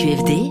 CQFD.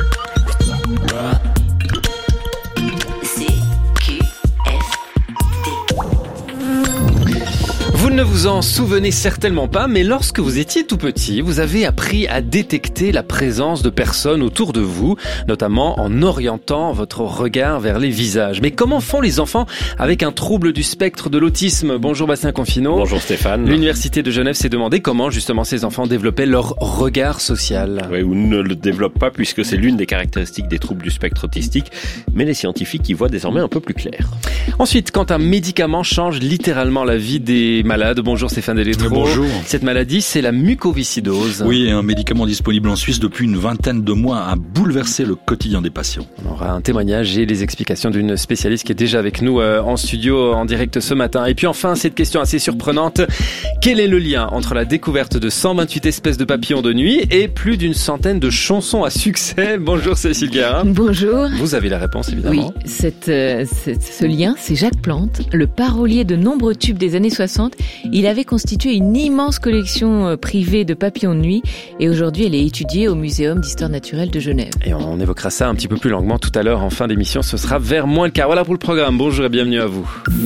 Vous ne vous en souvenez certainement pas, mais lorsque vous étiez tout petit, vous avez appris à détecter la présence de personnes autour de vous, notamment en orientant votre regard vers les visages. Mais comment font les enfants avec un trouble du spectre de l'autisme ? Bonjour Bastien Confineau. Bonjour Stéphane. L'Université de Genève s'est demandé comment justement ces enfants développaient leur regard social. Oui, ou ne le développent pas puisque c'est l'une des caractéristiques des troubles du spectre autistique, mais les scientifiques y voient désormais un peu plus clair. Ensuite, quand un médicament change littéralement la vie des malades, bonjour Stéphane Delétro. Bonjour. Cette maladie, c'est la mucoviscidose. Oui, un médicament disponible en Suisse depuis une vingtaine de mois a bouleversé le quotidien des patients. On aura un témoignage et les explications d'une spécialiste qui est déjà avec nous en studio en direct ce matin. Et puis enfin, cette question assez surprenante. Quel est le lien entre la découverte de 128 espèces de papillons de nuit et plus d'une centaine de chansons à succès ? Bonjour Cécile Guérin. Bonjour. Vous avez la réponse évidemment. Oui, ce lien, c'est Jacques Plante, le parolier de nombreux tubes des années 60. Il avait constitué une immense collection privée de papillons de nuit et aujourd'hui elle est étudiée au Muséum d'Histoire Naturelle de Genève. Et on évoquera ça un petit peu plus longuement tout à l'heure en fin d'émission, ce sera vers moins le quart. Voilà pour le programme, bonjour et bienvenue à vous.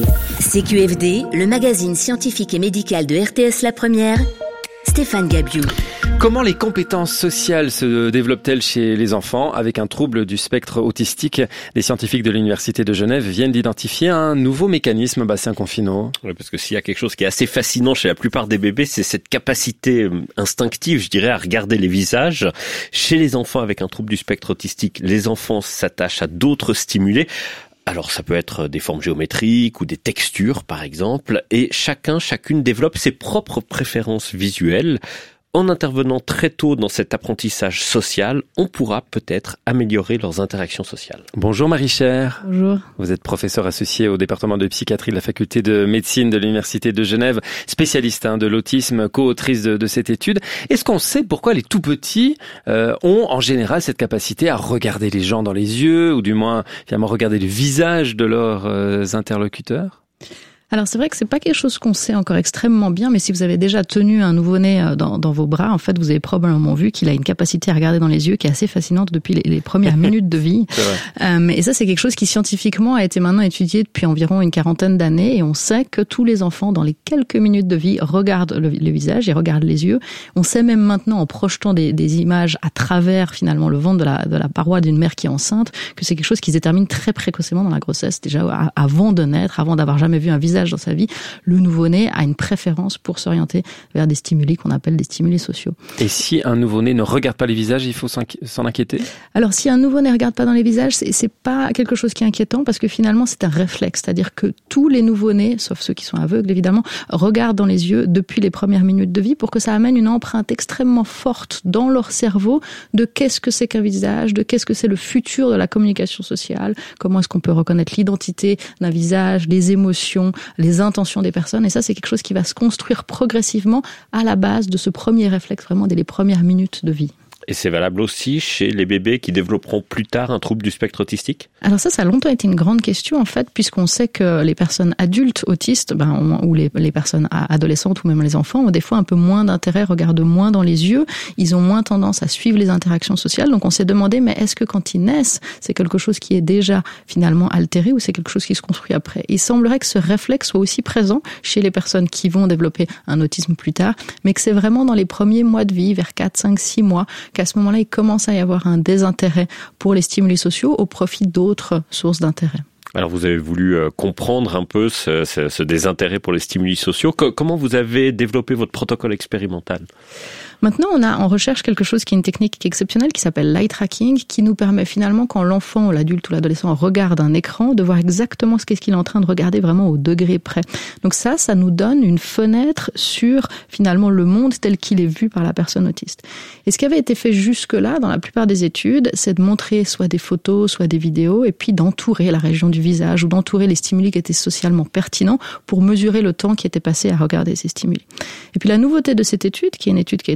CQFD, le magazine scientifique et médical de RTS La Première, Stéphane Gabiou. Comment les compétences sociales se développent-elles chez les enfants avec un trouble du spectre autistique ? Les scientifiques de l'Université de Genève viennent d'identifier un nouveau mécanisme, Bastien Confineau. Oui, parce que s'il y a quelque chose qui est assez fascinant chez la plupart des bébés, c'est cette capacité instinctive, je dirais, à regarder les visages. Chez les enfants avec un trouble du spectre autistique, les enfants s'attachent à d'autres stimulés. Alors ça peut être des formes géométriques ou des textures par exemple, et chacune développe ses propres préférences visuelles. En intervenant très tôt dans cet apprentissage social, on pourra peut-être améliorer leurs interactions sociales. Bonjour Marie-Chère. Bonjour. Vous êtes professeur associé au département de psychiatrie de la faculté de médecine de l'Université de Genève, spécialiste de l'autisme, co-autrice de cette étude. Est-ce qu'on sait pourquoi les tout petits ont en général cette capacité à regarder les gens dans les yeux, ou du moins finalement regarder le visage de leurs interlocuteurs ? Alors c'est vrai que c'est pas quelque chose qu'on sait encore extrêmement bien, mais si vous avez déjà tenu un nouveau-né dans vos bras, en fait, vous avez probablement vu qu'il a une capacité à regarder dans les yeux qui est assez fascinante depuis les premières minutes de vie. Et ça, c'est quelque chose qui scientifiquement a été maintenant étudié depuis environ une quarantaine d'années, et on sait que tous les enfants, dans les quelques minutes de vie, regardent le visage et regardent les yeux. On sait même maintenant, en projetant des images à travers finalement le ventre de la paroi d'une mère qui est enceinte, que c'est quelque chose qui se détermine très précocement dans la grossesse, déjà avant de naître, avant d'avoir jamais vu un visage dans sa vie. Le nouveau-né a une préférence pour s'orienter vers des stimuli qu'on appelle des stimuli sociaux. Et si un nouveau-né ne regarde pas les visages, il faut s'en inquiéter ? Alors, si un nouveau-né ne regarde pas dans les visages, c'est pas quelque chose qui est inquiétant parce que finalement, c'est un réflexe. C'est-à-dire que tous les nouveau-nés, sauf ceux qui sont aveugles évidemment, regardent dans les yeux depuis les premières minutes de vie pour que ça amène une empreinte extrêmement forte dans leur cerveau de qu'est-ce que c'est qu'un visage, de qu'est-ce que c'est le futur de la communication sociale, comment est-ce qu'on peut reconnaître l'identité d'un visage, les émotions, les intentions des personnes. Et ça, c'est quelque chose qui va se construire progressivement à la base de ce premier réflexe, vraiment dès les premières minutes de vie. Et c'est valable aussi chez les bébés qui développeront plus tard un trouble du spectre autistique ? Alors ça a longtemps été une grande question en fait, puisqu'on sait que les personnes adultes autistes, ou les personnes adolescentes ou même les enfants ont des fois un peu moins d'intérêt, regardent moins dans les yeux, ils ont moins tendance à suivre les interactions sociales. Donc on s'est demandé, mais est-ce que quand ils naissent, c'est quelque chose qui est déjà finalement altéré ou c'est quelque chose qui se construit après ? Il semblerait que ce réflexe soit aussi présent chez les personnes qui vont développer un autisme plus tard, mais que c'est vraiment dans les premiers mois de vie, vers 4, 5, 6 mois, qu'à ce moment-là, il commence à y avoir un désintérêt pour les stimuli sociaux au profit d'autres sources d'intérêt. Alors vous avez voulu comprendre un peu ce désintérêt pour les stimuli sociaux. Comment vous avez développé votre protocole expérimental ? Maintenant, on a en recherche quelque chose qui est une technique qui est exceptionnelle, qui s'appelle l'eye tracking, qui nous permet finalement, quand l'enfant, l'adulte ou l'adolescent regarde un écran, de voir exactement ce qu'il est en train de regarder vraiment au degré près. Donc ça nous donne une fenêtre sur finalement le monde tel qu'il est vu par la personne autiste. Et ce qui avait été fait jusque-là, dans la plupart des études, c'est de montrer soit des photos, soit des vidéos, et puis d'entourer la région du visage ou d'entourer les stimuli qui étaient socialement pertinents pour mesurer le temps qui était passé à regarder ces stimuli. Et puis la nouveauté de cette étude, qui est une étude qui a été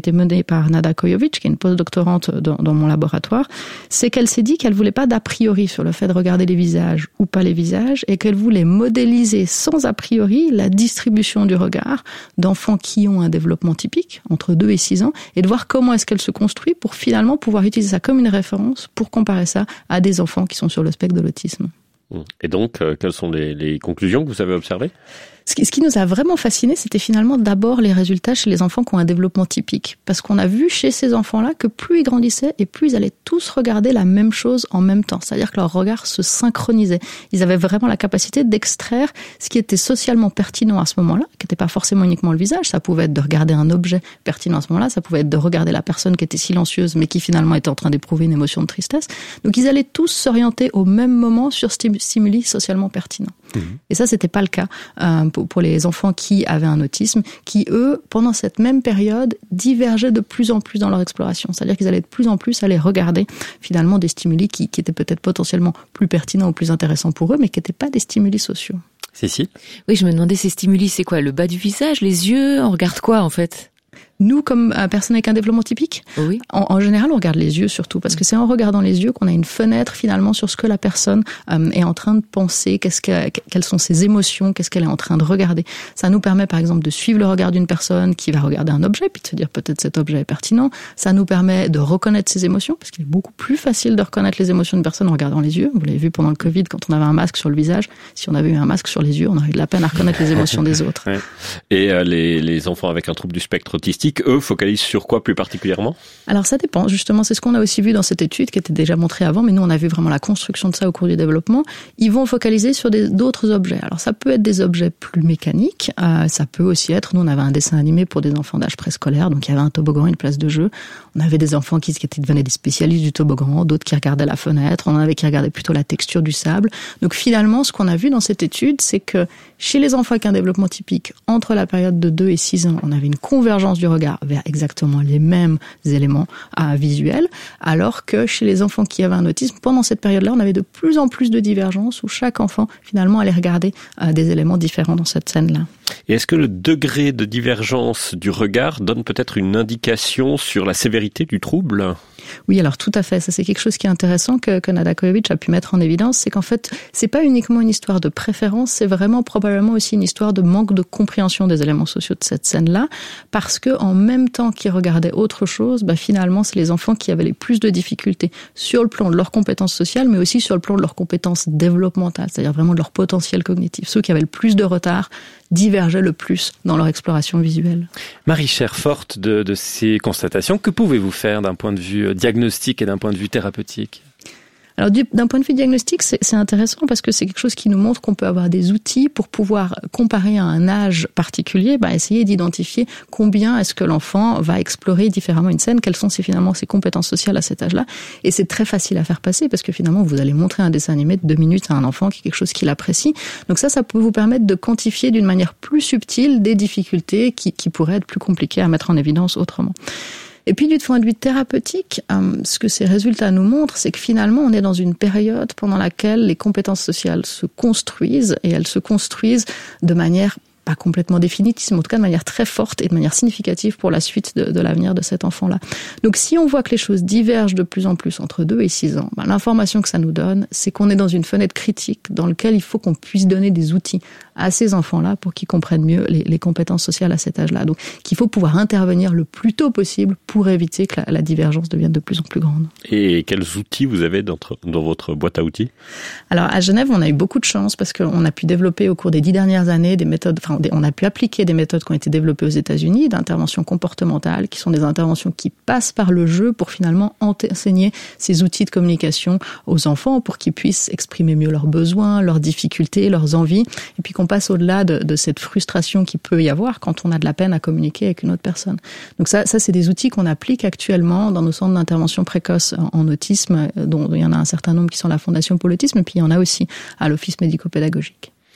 été menée par Nada Kojovic, qui est une postdoctorante dans mon laboratoire, c'est qu'elle s'est dit qu'elle voulait pas d'a priori sur le fait de regarder les visages ou pas les visages, et qu'elle voulait modéliser sans a priori la distribution du regard d'enfants qui ont un développement typique, entre 2 et 6 ans, et de voir comment est-ce qu'elle se construit pour finalement pouvoir utiliser ça comme une référence pour comparer ça à des enfants qui sont sur le spectre de l'autisme. Et donc, quelles sont les conclusions que vous avez observées ? Ce qui nous a vraiment fasciné, c'était finalement d'abord les résultats chez les enfants qui ont un développement typique. Parce qu'on a vu chez ces enfants-là que plus ils grandissaient et plus ils allaient tous regarder la même chose en même temps. C'est-à-dire que leur regard se synchronisait. Ils avaient vraiment la capacité d'extraire ce qui était socialement pertinent à ce moment-là, qui n'était pas forcément uniquement le visage. Ça pouvait être de regarder un objet pertinent à ce moment-là. Ça pouvait être de regarder la personne qui était silencieuse, mais qui finalement était en train d'éprouver une émotion de tristesse. Donc ils allaient tous s'orienter au même moment sur stimuli socialement pertinents. Et ça, c'était pas le cas pour les enfants qui avaient un autisme, qui, eux, pendant cette même période, divergeaient de plus en plus dans leur exploration. C'est-à-dire qu'ils allaient de plus en plus aller regarder, finalement, des stimuli qui étaient peut-être potentiellement plus pertinents ou plus intéressants pour eux, mais qui n'étaient pas des stimuli sociaux. Cécile ? Oui, je me demandais, ces stimuli, c'est quoi ? Le bas du visage, les yeux ? On regarde quoi, en fait ? Nous, comme personne avec un développement typique, oui. En général, on regarde les yeux surtout, parce que c'est en regardant les yeux qu'on a une fenêtre finalement sur ce que la personne est en train de penser, quelles sont ses émotions, qu'est-ce qu'elle est en train de regarder. Ça nous permet par exemple de suivre le regard d'une personne qui va regarder un objet, puis de se dire peut-être cet objet est pertinent. Ça nous permet de reconnaître ses émotions, parce qu'il est beaucoup plus facile de reconnaître les émotions d'une personne en regardant les yeux. Vous l'avez vu pendant le Covid, quand on avait un masque sur le visage, si on avait eu un masque sur les yeux, on aurait eu de la peine à reconnaître les émotions des autres. Ouais. Et les enfants avec un trouble du spectre autistique, eux, focalisent sur quoi plus particulièrement ? Alors ça dépend, justement, c'est ce qu'on a aussi vu dans cette étude qui était déjà montrée avant, mais nous on a vu vraiment la construction de ça au cours du développement. Ils vont focaliser sur d'autres objets. Alors ça peut être des objets plus mécaniques, ça peut aussi être, nous on avait un dessin animé pour des enfants d'âge préscolaire, donc il y avait un toboggan, une place de jeu. On avait des enfants qui devenaient des spécialistes du toboggan, d'autres qui regardaient la fenêtre, on en avait qui regardaient plutôt la texture du sable. Donc finalement, ce qu'on a vu dans cette étude, c'est que chez les enfants avec un développement typique, entre la période de 2 et 6 ans, on avait une convergence du regard vers exactement les mêmes éléments visuels, alors que chez les enfants qui avaient un autisme, pendant cette période-là, on avait de plus en plus de divergences où chaque enfant, finalement, allait regarder des éléments différents dans cette scène-là. Et est-ce que le degré de divergence du regard donne peut-être une indication sur la sévérité du trouble ? Oui, alors tout à fait. Ça, c'est quelque chose qui est intéressant que Nada Kojovic a pu mettre en évidence. C'est qu'en fait, c'est pas uniquement une histoire de préférence, c'est vraiment probablement aussi une histoire de manque de compréhension des éléments sociaux de cette scène-là. Parce que, en même temps qu'ils regardaient autre chose, finalement, c'est les enfants qui avaient les plus de difficultés sur le plan de leurs compétences sociales, mais aussi sur le plan de leurs compétences développementales, c'est-à-dire vraiment de leur potentiel cognitif. Ceux qui avaient le plus de retard divergeaient le plus dans leur exploration visuelle. Marie-Chère, forte de ces constatations, que pouvez-vous faire d'un point de vue diagnostique et d'un point de vue thérapeutique ? Alors, d'un point de vue diagnostique, c'est intéressant parce que c'est quelque chose qui nous montre qu'on peut avoir des outils pour pouvoir comparer à un âge particulier, essayer d'identifier combien est-ce que l'enfant va explorer différemment une scène, quelles sont finalement ses compétences sociales à cet âge-là. Et c'est très facile à faire passer parce que finalement, vous allez montrer un dessin animé de 2 minutes à un enfant qui est quelque chose qu'il apprécie. Donc ça peut vous permettre de quantifier d'une manière plus subtile des difficultés qui pourraient être plus compliquées à mettre en évidence autrement. Et puis du point de vue thérapeutique, ce que ces résultats nous montrent, c'est que finalement on est dans une période pendant laquelle les compétences sociales se construisent, et elles se construisent de manière pas complètement définitive, mais en tout cas de manière très forte et de manière significative pour la suite de l'avenir de cet enfant-là. Donc si on voit que les choses divergent de plus en plus entre 2 et 6 ans, l'information que ça nous donne, c'est qu'on est dans une fenêtre critique dans laquelle il faut qu'on puisse donner des outils à ces enfants-là pour qu'ils comprennent mieux les compétences sociales à cet âge-là. Donc qu'il faut pouvoir intervenir le plus tôt possible pour éviter que la divergence devienne de plus en plus grande. Et quels outils vous avez dans votre boîte à outils ? Alors à Genève, on a eu beaucoup de chance parce qu'on a pu développer au cours des 10 dernières années des méthodes, on a pu appliquer des méthodes qui ont été développées aux États-Unis, d'intervention comportementale, qui sont des interventions qui passent par le jeu pour finalement enseigner ces outils de communication aux enfants pour qu'ils puissent exprimer mieux leurs besoins, leurs difficultés, leurs envies, et puis qu'on passe au-delà de cette frustration qu'il peut y avoir quand on a de la peine à communiquer avec une autre personne. Donc ça c'est des outils qu'on applique actuellement dans nos centres d'intervention précoce en autisme, dont il y en a un certain nombre qui sont à la Fondation pour l'autisme, et puis il y en a aussi à l'Office médico-pédagogique.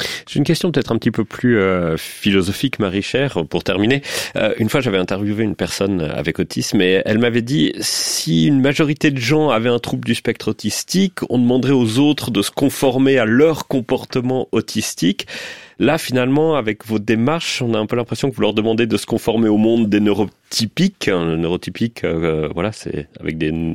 J'ai une question peut-être un petit peu plus philosophique, Marie-Chère, pour terminer. Une fois, j'avais interviewé une personne avec autisme et elle m'avait dit si une majorité de gens avaient un trouble du spectre autistique, on demanderait aux autres de se conformer à leur comportement autistique. Là, finalement, avec votre démarche, on a un peu l'impression que vous leur demandez de se conformer au monde des neurotypiques. Le neurotypique, voilà, c'est avec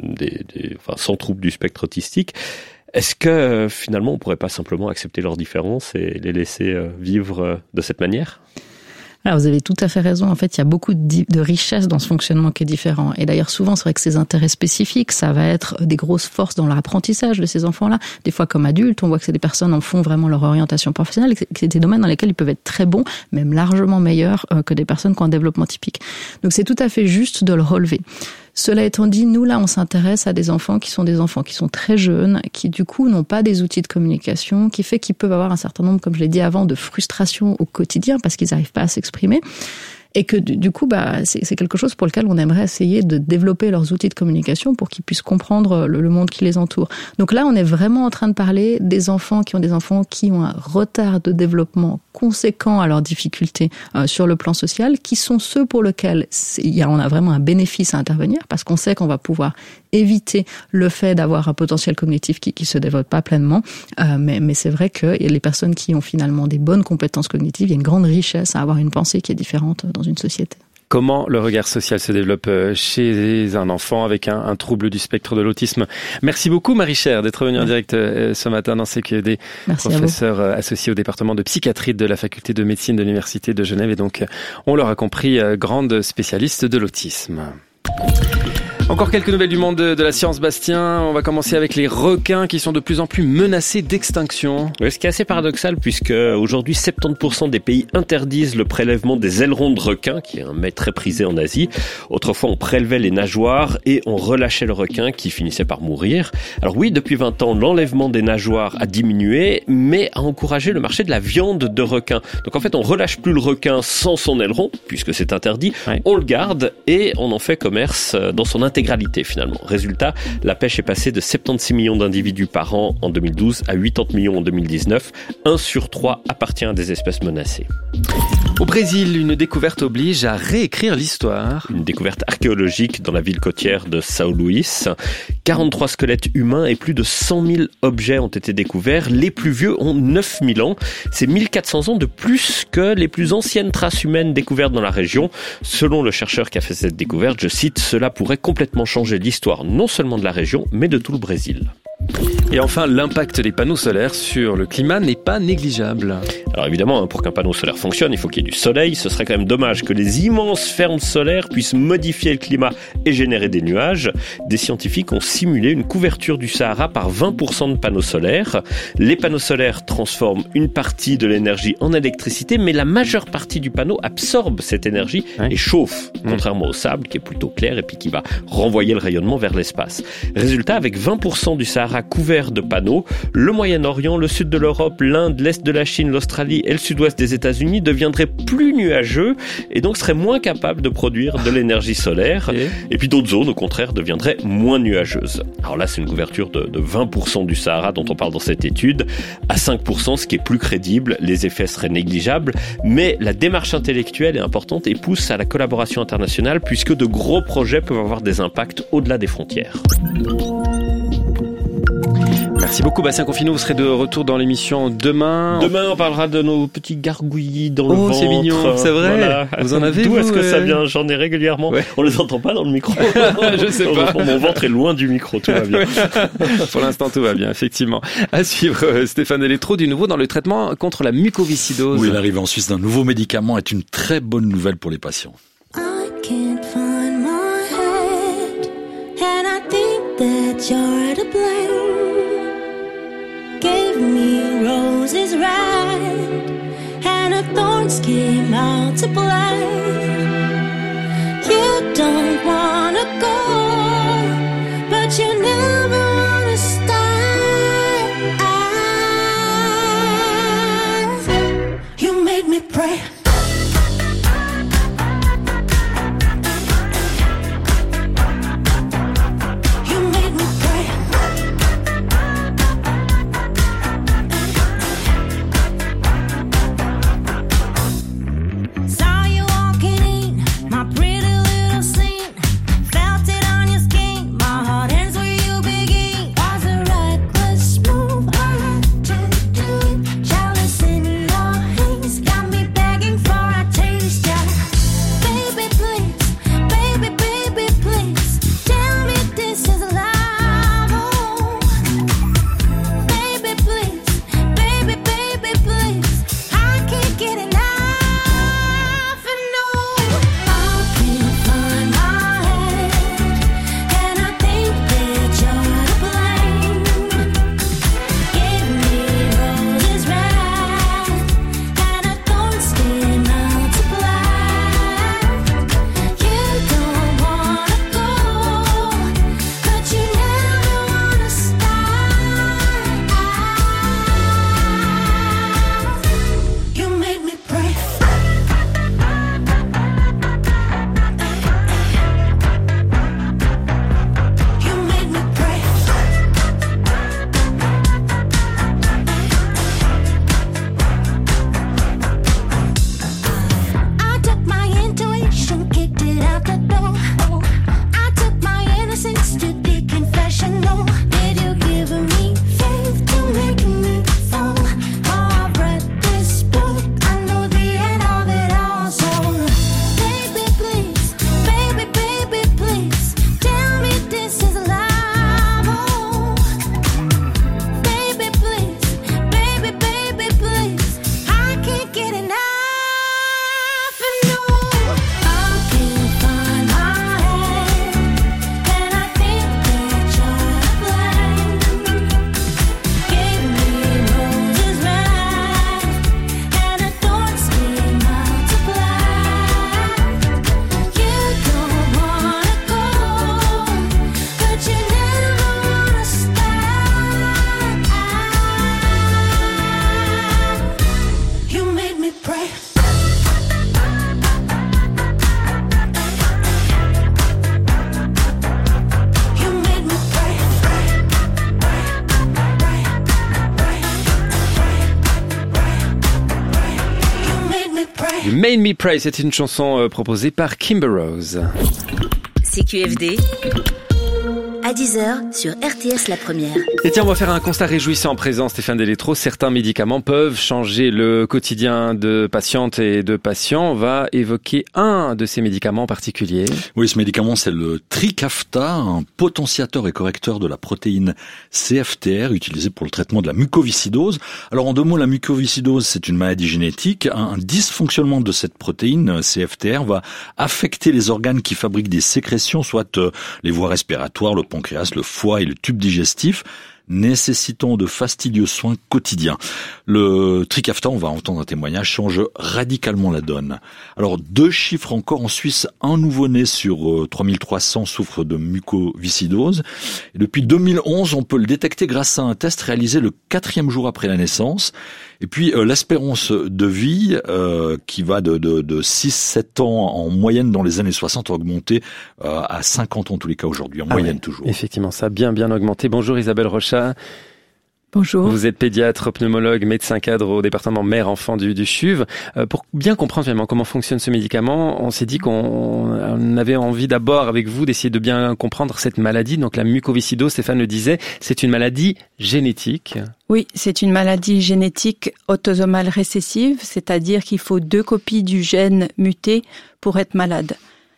sans trouble du spectre autistique. Est-ce que finalement on pourrait pas simplement accepter leurs différences et les laisser vivre de cette manière ? Alors, vous avez tout à fait raison. En fait, il y a beaucoup de richesse dans ce fonctionnement qui est différent. Et d'ailleurs, souvent, c'est vrai que ces intérêts spécifiques, ça va être des grosses forces dans leur apprentissage de ces enfants-là. Des fois, comme adultes, on voit que c'est des personnes en font vraiment leur orientation professionnelle, que c'est des domaines dans lesquels ils peuvent être très bons, même largement meilleurs que des personnes qui ont un développement typique. Donc, c'est tout à fait juste de le relever. Cela étant dit, nous, là, on s'intéresse à des enfants qui sont très jeunes, qui, du coup, n'ont pas des outils de communication, qui fait qu'ils peuvent avoir un certain nombre, comme je l'ai dit avant, de frustrations au quotidien parce qu'ils n'arrivent pas à s'exprimer. Et que du coup, c'est quelque chose pour lequel on aimerait essayer de développer leurs outils de communication pour qu'ils puissent comprendre le monde qui les entoure. Donc là, on est vraiment en train de parler des enfants qui ont un retard de développement conséquent à leurs difficultés sur le plan social, qui sont ceux pour lesquels on a vraiment un bénéfice à intervenir, parce qu'on sait qu'on va pouvoir éviter le fait d'avoir un potentiel cognitif qui se développe pas pleinement. Mais c'est vrai que les personnes qui ont finalement des bonnes compétences cognitives, il y a une grande richesse à avoir une pensée qui est différente dans une société. Comment le regard social se développe chez un enfant avec un trouble du spectre de l'autisme. Merci beaucoup Marie-Chère d'être venue en direct ce matin dans CQED, professeure associée au département de psychiatrie de la faculté de médecine de l'Université de Genève et donc, on l'aura compris, grande spécialiste de l'autisme. Encore quelques nouvelles du monde de la science, Bastien. On va commencer avec les requins qui sont de plus en plus menacés d'extinction. Oui, ce qui est assez paradoxal puisque aujourd'hui 70% des pays interdisent le prélèvement des ailerons de requin, qui est un mets très prisé en Asie. Autrefois, on prélevait les nageoires et on relâchait le requin qui finissait par mourir. Alors oui, depuis 20 ans, l'enlèvement des nageoires a diminué, mais a encouragé le marché de la viande de requin. Donc en fait, on relâche plus le requin sans son aileron, puisque c'est interdit. Ouais. On le garde et on en fait commerce dans son intégralité finalement. Résultat, la pêche est passée de 76 millions d'individus par an en 2012 à 80 millions en 2019. 1 sur 3 appartient à des espèces menacées. Au Brésil, une découverte oblige à réécrire l'histoire. Une découverte archéologique dans la ville côtière de São Luís. 43 squelettes humains et plus de 100 000 objets ont été découverts. Les plus vieux ont 9 000 ans. C'est 1400 ans de plus que les plus anciennes traces humaines découvertes dans la région. Selon le chercheur qui a fait cette découverte, je cite, « Cela pourrait complètement changer l'histoire non seulement de la région, mais de tout le Brésil ». Et enfin, l'impact des panneaux solaires sur le climat n'est pas négligeable. Alors évidemment, pour qu'un panneau solaire fonctionne, il faut qu'il y ait du soleil. Ce serait quand même dommage que les immenses fermes solaires puissent modifier le climat et générer des nuages. Des scientifiques ont simulé une couverture du Sahara par 20% de panneaux solaires. Les panneaux solaires transforment une partie de l'énergie en électricité, mais la majeure partie du panneau absorbe cette énergie et chauffe, contrairement au sable qui est plutôt clair et puis qui va renvoyer le rayonnement vers l'espace. Résultat, avec 20% du Sahara couvert de panneaux, le Moyen-Orient, le sud de l'Europe, l'Inde, l'Est de la Chine, l'Australie et le sud-ouest des États-Unis deviendraient plus nuageux et donc seraient moins capables de produire de l'énergie solaire. Et puis d'autres zones, au contraire, deviendraient moins nuageuses. Alors là, c'est une couverture de 20% du Sahara dont on parle dans cette étude. À 5%, ce qui est plus crédible, les effets seraient négligeables. Mais la démarche intellectuelle est importante et pousse à la collaboration internationale puisque de gros projets peuvent avoir des impacts au-delà des frontières. Merci beaucoup Bastien Confineau, vous serez de retour dans l'émission demain. Demain on parlera de nos petits gargouillis dans le ventre. Oh c'est mignon, c'est vrai. Voilà. Vous en avez D'où est-ce que ça vient? J'en ai régulièrement. Ouais. On les entend pas dans le micro. Je sais pas. Mon ventre est loin du micro, tout va bien. Pour l'instant tout va bien, effectivement. À suivre Stéphane Delétro, du nouveau dans le traitement contre la mucoviscidose. Oui, l'arrivée en Suisse d'un nouveau médicament est une très bonne nouvelle pour les patients. I can't find my head, and I think that you're to blame. Gave me roses red, and her thorns came out to play. You don't wanna go, but you never wanna stay. You made me pray. Made Me Pray, c'est une chanson proposée par Kimber Rose. CQFD, à 10h sur RTS La Première. Et tiens, on va faire un constat réjouissant en présent, Stéphane Delétro. Certains médicaments peuvent changer le quotidien de patientes et de patients. On va évoquer un de ces médicaments en particulier. Oui, ce médicament, c'est le Trikafta, un potentiateur et correcteur de la protéine CFTR utilisé pour le traitement de la mucoviscidose. Alors, en 2 mots, la mucoviscidose, c'est une maladie génétique. Un dysfonctionnement de cette protéine CFTR va affecter les organes qui fabriquent des sécrétions, soit les voies respiratoires, le pancréas, le foie et le tube digestif, nécessitant de fastidieux soins quotidiens. Le Trikafta, on va entendre un témoignage, change radicalement la donne. Alors, 2 chiffres encore. En Suisse, un nouveau-né sur 3300 souffre de mucoviscidose. Et depuis 2011, on peut le détecter grâce à un test réalisé le 4e jour après la naissance. Et puis, l'espérance de vie, qui va de 6-7 ans en moyenne dans les années 60, a augmenté à 50 ans en tous les cas aujourd'hui, en moyenne toujours. Effectivement, ça a bien augmenté. Bonjour Isabelle Rochat. Bonjour. Vous êtes pédiatre, pneumologue, médecin cadre au département mère-enfant du CHUV. Pour bien comprendre finalement comment fonctionne ce médicament, on s'est dit qu'on avait envie d'abord avec vous d'essayer de bien comprendre cette maladie. Donc la mucoviscidose, Stéphane le disait, c'est une maladie génétique. Oui, c'est une maladie génétique autosomale récessive, c'est-à-dire qu'il faut 2 copies du gène muté pour être malade.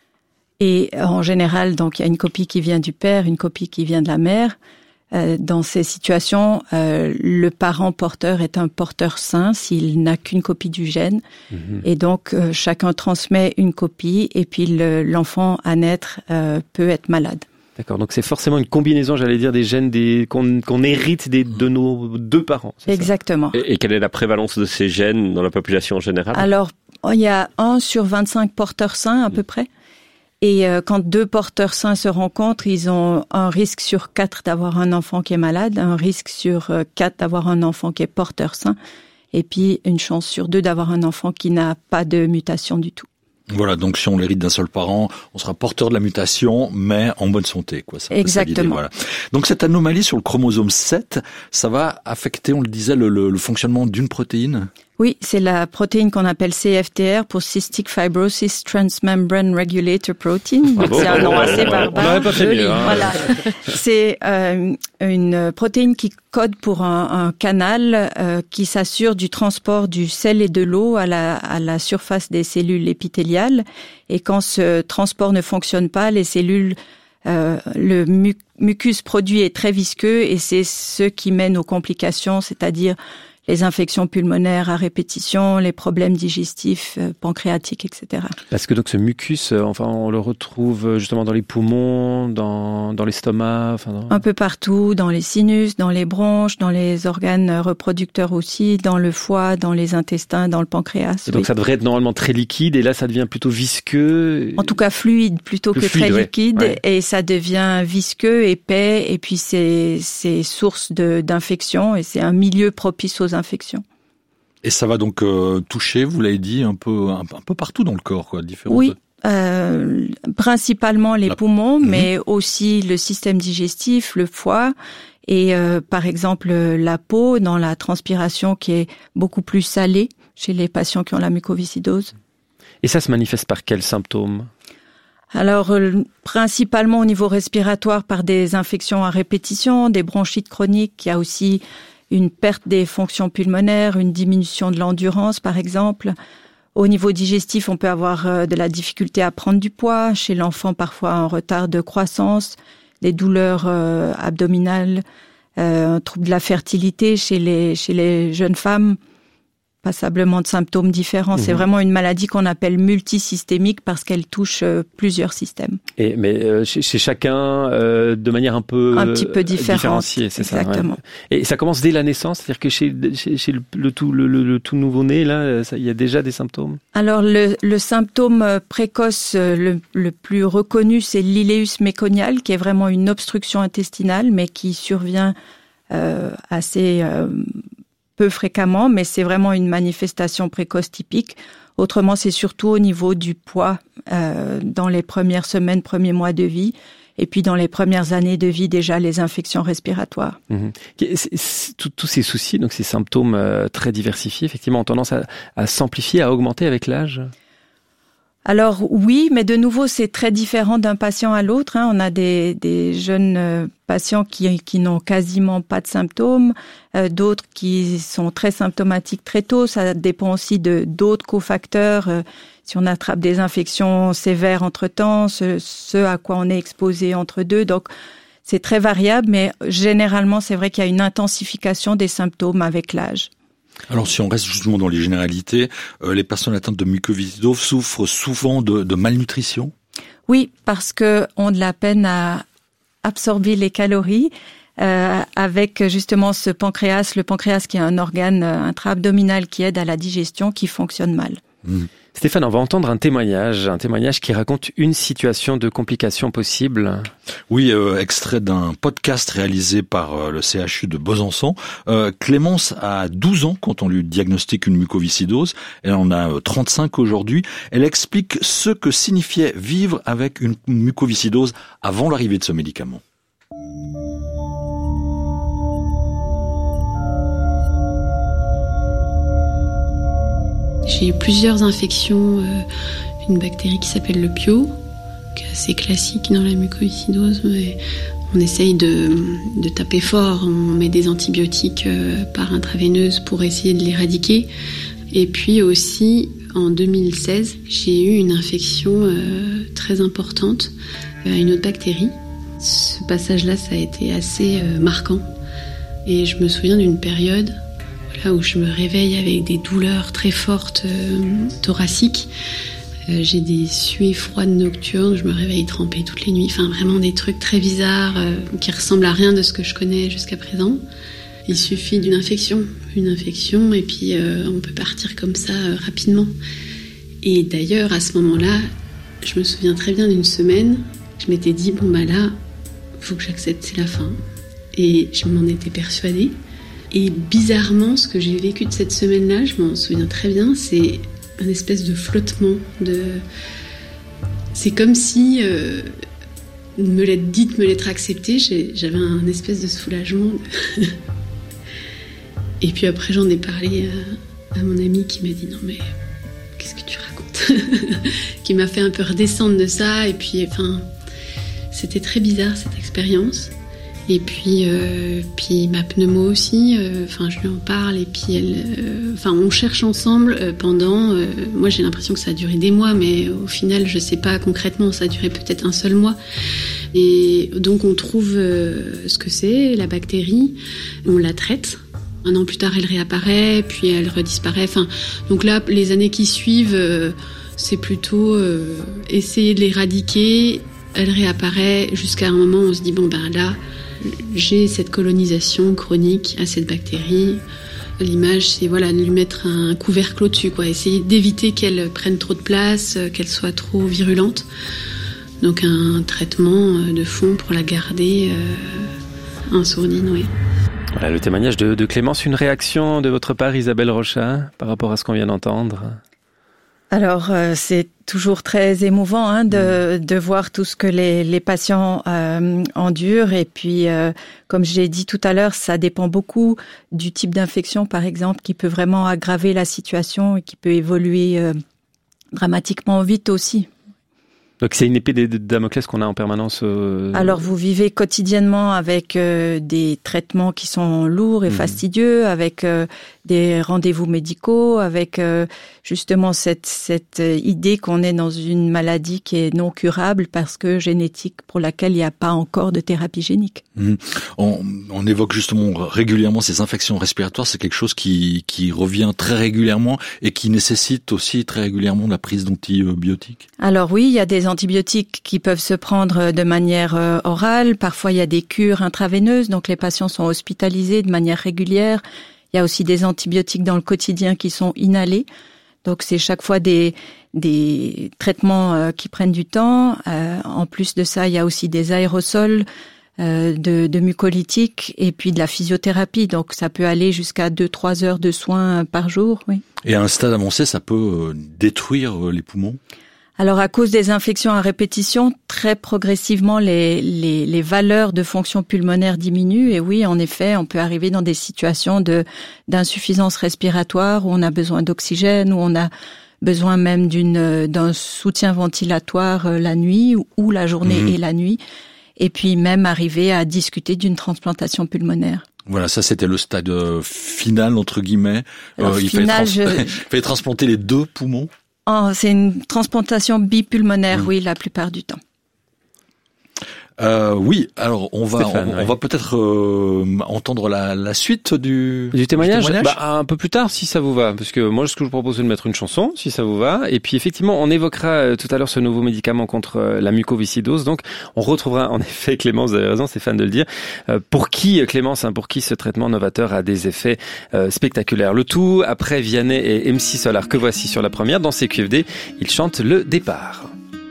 Et en général, donc il y a une copie qui vient du père, une copie qui vient de la mère. Dans ces situations, le parent porteur est un porteur sain s'il n'a qu'une copie du gène. Et donc, chacun transmet une copie et puis l'enfant à naître peut être malade. D'accord, donc c'est forcément une combinaison, j'allais dire, des gènes qu'on hérite de nos 2 parents. Exactement. Et quelle est la prévalence de ces gènes dans la population en général? Alors, il y a 1 sur 25 porteurs sains à peu près. Et quand 2 porteurs sains se rencontrent, ils ont un risque sur 4 d'avoir un enfant qui est malade, un risque sur 4 d'avoir un enfant qui est porteur sain, et puis une chance sur 2 d'avoir un enfant qui n'a pas de mutation du tout. Voilà, donc si on l'hérite d'un seul parent, on sera porteur de la mutation, mais en bonne santé, quoi. Ça, exactement. Voilà. Donc cette anomalie sur le chromosome 7, ça va affecter, on le disait, le fonctionnement d'une protéine? Oui, c'est la protéine qu'on appelle CFTR pour Cystic Fibrosis Transmembrane Regulator Protein. C'est un nom assez barbare. On n'aurait pas fait mieux. Voilà. C'est une protéine qui code pour un canal qui s'assure du transport du sel et de l'eau à la surface des cellules épithéliales. Et quand ce transport ne fonctionne pas, les cellules le mucus produit est très visqueux et c'est ce qui mène aux complications, c'est-à-dire les infections pulmonaires à répétition, les problèmes digestifs, pancréatiques, etc. Parce que donc ce mucus, on le retrouve justement dans les poumons, dans l'estomac, un peu partout, dans les sinus, dans les bronches, dans les organes reproducteurs aussi, dans le foie, dans les intestins, dans le pancréas. Et donc ça devrait être normalement très liquide et là ça devient plutôt visqueux. En tout cas fluide plutôt que très liquide, ouais. Et ça devient visqueux, épais et puis c'est source d'infection et c'est un milieu propice aux infections. Et ça va donc toucher, vous l'avez dit, un peu partout dans le corps, quoi, différentes. Oui, principalement les poumons, mais aussi le système digestif, le foie et par exemple la peau dans la transpiration qui est beaucoup plus salée chez les patients qui ont la mucoviscidose. Et ça se manifeste par quels symptômes ? Alors, principalement au niveau respiratoire par des infections à répétition, des bronchites chroniques, il y a aussi une perte des fonctions pulmonaires, une diminution de l'endurance, par exemple. Au niveau digestif, on peut avoir de la difficulté à prendre du poids. Chez l'enfant, parfois un retard de croissance, des douleurs abdominales, un trouble de la fertilité chez les jeunes femmes. Passablement de symptômes différents. C'est vraiment une maladie qu'on appelle multisystémique parce qu'elle touche plusieurs systèmes. Mais chez chacun, de manière un petit peu différenciée, c'est ça. Exactement. Ouais. Et ça commence dès la naissance, c'est-à-dire que chez le tout nouveau-né, là, il y a déjà des symptômes. Alors le symptôme précoce le plus reconnu, c'est l'ileus méconial, qui est vraiment une obstruction intestinale, mais qui survient assez peu fréquemment, mais c'est vraiment une manifestation précoce typique. Autrement, c'est surtout au niveau du poids dans les premières semaines, premiers mois de vie. Et puis dans les premières années de vie, déjà les infections respiratoires. Tous ces soucis, donc ces symptômes très diversifiés, effectivement, ont tendance à s'amplifier, à augmenter avec l'âge? Alors oui, mais de nouveau, c'est très différent d'un patient à l'autre. On a des jeunes patients qui n'ont quasiment pas de symptômes, d'autres qui sont très symptomatiques très tôt. Ça dépend aussi de d'autres cofacteurs. Si on attrape des infections sévères entre-temps, ce à quoi on est exposé entre deux. Donc c'est très variable, mais généralement, c'est vrai qu'il y a une intensification des symptômes avec l'âge. Alors si on reste justement dans les généralités, les personnes atteintes de mucoviscidose souffrent souvent de malnutrition? Oui, parce que ont de la peine à absorber les calories avec justement ce pancréas, le pancréas qui est un organe intra-abdominal qui aide à la digestion, qui fonctionne mal. Stéphane, on va entendre un témoignage qui raconte une situation de complication possible. Oui, extrait d'un podcast réalisé par le CHU de Besançon. Clémence a 12 ans quand on lui diagnostique une mucoviscidose. Elle en a 35 aujourd'hui. Elle explique ce que signifiait vivre avec une mucoviscidose avant l'arrivée de ce médicament. J'ai eu plusieurs infections, une bactérie qui s'appelle le PIO, qui est assez classique dans la mucoviscidose. On essaye de taper fort, on met des antibiotiques par intraveineuse pour essayer de l'éradiquer. Et puis aussi, en 2016, j'ai eu une infection très importante à une autre bactérie. Ce passage-là, ça a été assez marquant. Et je me souviens d'une période là où je me réveille avec des douleurs très fortes thoraciques. J'ai des suées froides nocturnes, je me réveille trempée toutes les nuits. Enfin, vraiment des trucs très bizarres qui ressemblent à rien de ce que je connais jusqu'à présent. Il suffit d'une infection, et puis on peut partir comme ça rapidement. Et d'ailleurs, à ce moment-là, je me souviens très bien d'une semaine, je m'étais dit, bon bah là, faut que j'accepte, c'est la fin. Et je m'en étais persuadée. Et bizarrement, ce que j'ai vécu de cette semaine-là, je m'en souviens très bien, c'est un espèce de flottement. C'est comme si, me l'être accepté, j'avais un espèce de soulagement. Et puis après, j'en ai parlé à mon ami qui m'a dit « Non mais, qu'est-ce que tu racontes ?» Qui m'a fait un peu redescendre de ça. Et puis, enfin, c'était très bizarre cette expérience. Et puis ma pneumo aussi, je lui en parle et puis on cherche ensemble pendant, moi j'ai l'impression que ça a duré des mois, mais au final je sais pas concrètement, ça a duré peut-être un seul mois. Et donc on trouve ce que c'est, la bactérie, on la traite. Un an plus tard elle réapparaît, puis elle redisparaît. Donc là les années qui suivent, c'est plutôt essayer de l'éradiquer. Elle réapparaît jusqu'à un moment où on se dit bon ben là, j'ai cette colonisation chronique à cette bactérie. L'image, c'est de lui mettre un couvercle au-dessus, essayer d'éviter qu'elle prenne trop de place, qu'elle soit trop virulente. Donc un traitement de fond pour la garder en sourdine, oui. Voilà le témoignage de Clémence. Une réaction de votre part, Isabelle Rochat, par rapport à ce qu'on vient d'entendre? Alors, c'est toujours très émouvant de voir tout ce que les patients endurent. Et puis, comme je l'ai dit tout à l'heure, ça dépend beaucoup du type d'infection, par exemple, qui peut vraiment aggraver la situation et qui peut évoluer dramatiquement vite aussi. Donc c'est une épée de Damoclès qu'on a en permanence. Alors vous vivez quotidiennement avec des traitements qui sont lourds et fastidieux, avec des rendez-vous médicaux, avec justement cette idée qu'on est dans une maladie qui est non curable parce que génétique, pour laquelle il n'y a pas encore de thérapie génique. On évoque justement régulièrement ces infections respiratoires, c'est quelque chose qui revient très régulièrement et qui nécessite aussi très régulièrement la prise d'antibiotiques. Alors oui, il y a des antibiotiques qui peuvent se prendre de manière orale. Parfois, il y a des cures intraveineuses, donc les patients sont hospitalisés de manière régulière. Il y a aussi des antibiotiques dans le quotidien qui sont inhalés. Donc, c'est chaque fois des traitements qui prennent du temps. En plus de ça, il y a aussi des aérosols de mucolytiques et puis de la physiothérapie. Donc, ça peut aller jusqu'à 2-3 heures de soins par jour, oui. Et à un stade avancé, ça peut détruire les poumons? Alors, à cause des infections à répétition, très progressivement, les valeurs de fonction pulmonaire diminuent. Et oui, en effet, on peut arriver dans des situations d'insuffisance respiratoire où on a besoin d'oxygène, où on a besoin même d'un soutien ventilatoire la nuit ou la journée et la nuit. Et puis même arriver à discuter d'une transplantation pulmonaire. Voilà, ça c'était le stade final, entre guillemets. Alors, il fallait transplanter les 2 poumons. C'est une transplantation bipulmonaire, oui, la plupart du temps. Oui, alors on va peut-être entendre la suite du témoignage. Un peu plus tard, si ça vous va, parce que moi, ce que je vous propose, c'est de mettre une chanson, si ça vous va. Et puis effectivement, on évoquera tout à l'heure ce nouveau médicament contre la mucoviscidose. Donc, on retrouvera en effet Clémence, vous avez raison, Stéphane de le dire. Pour qui ce traitement novateur a des effets spectaculaires. Le tout après Vianney et MC Solar que voici sur la première. Dans CQFD, ils chantent le départ.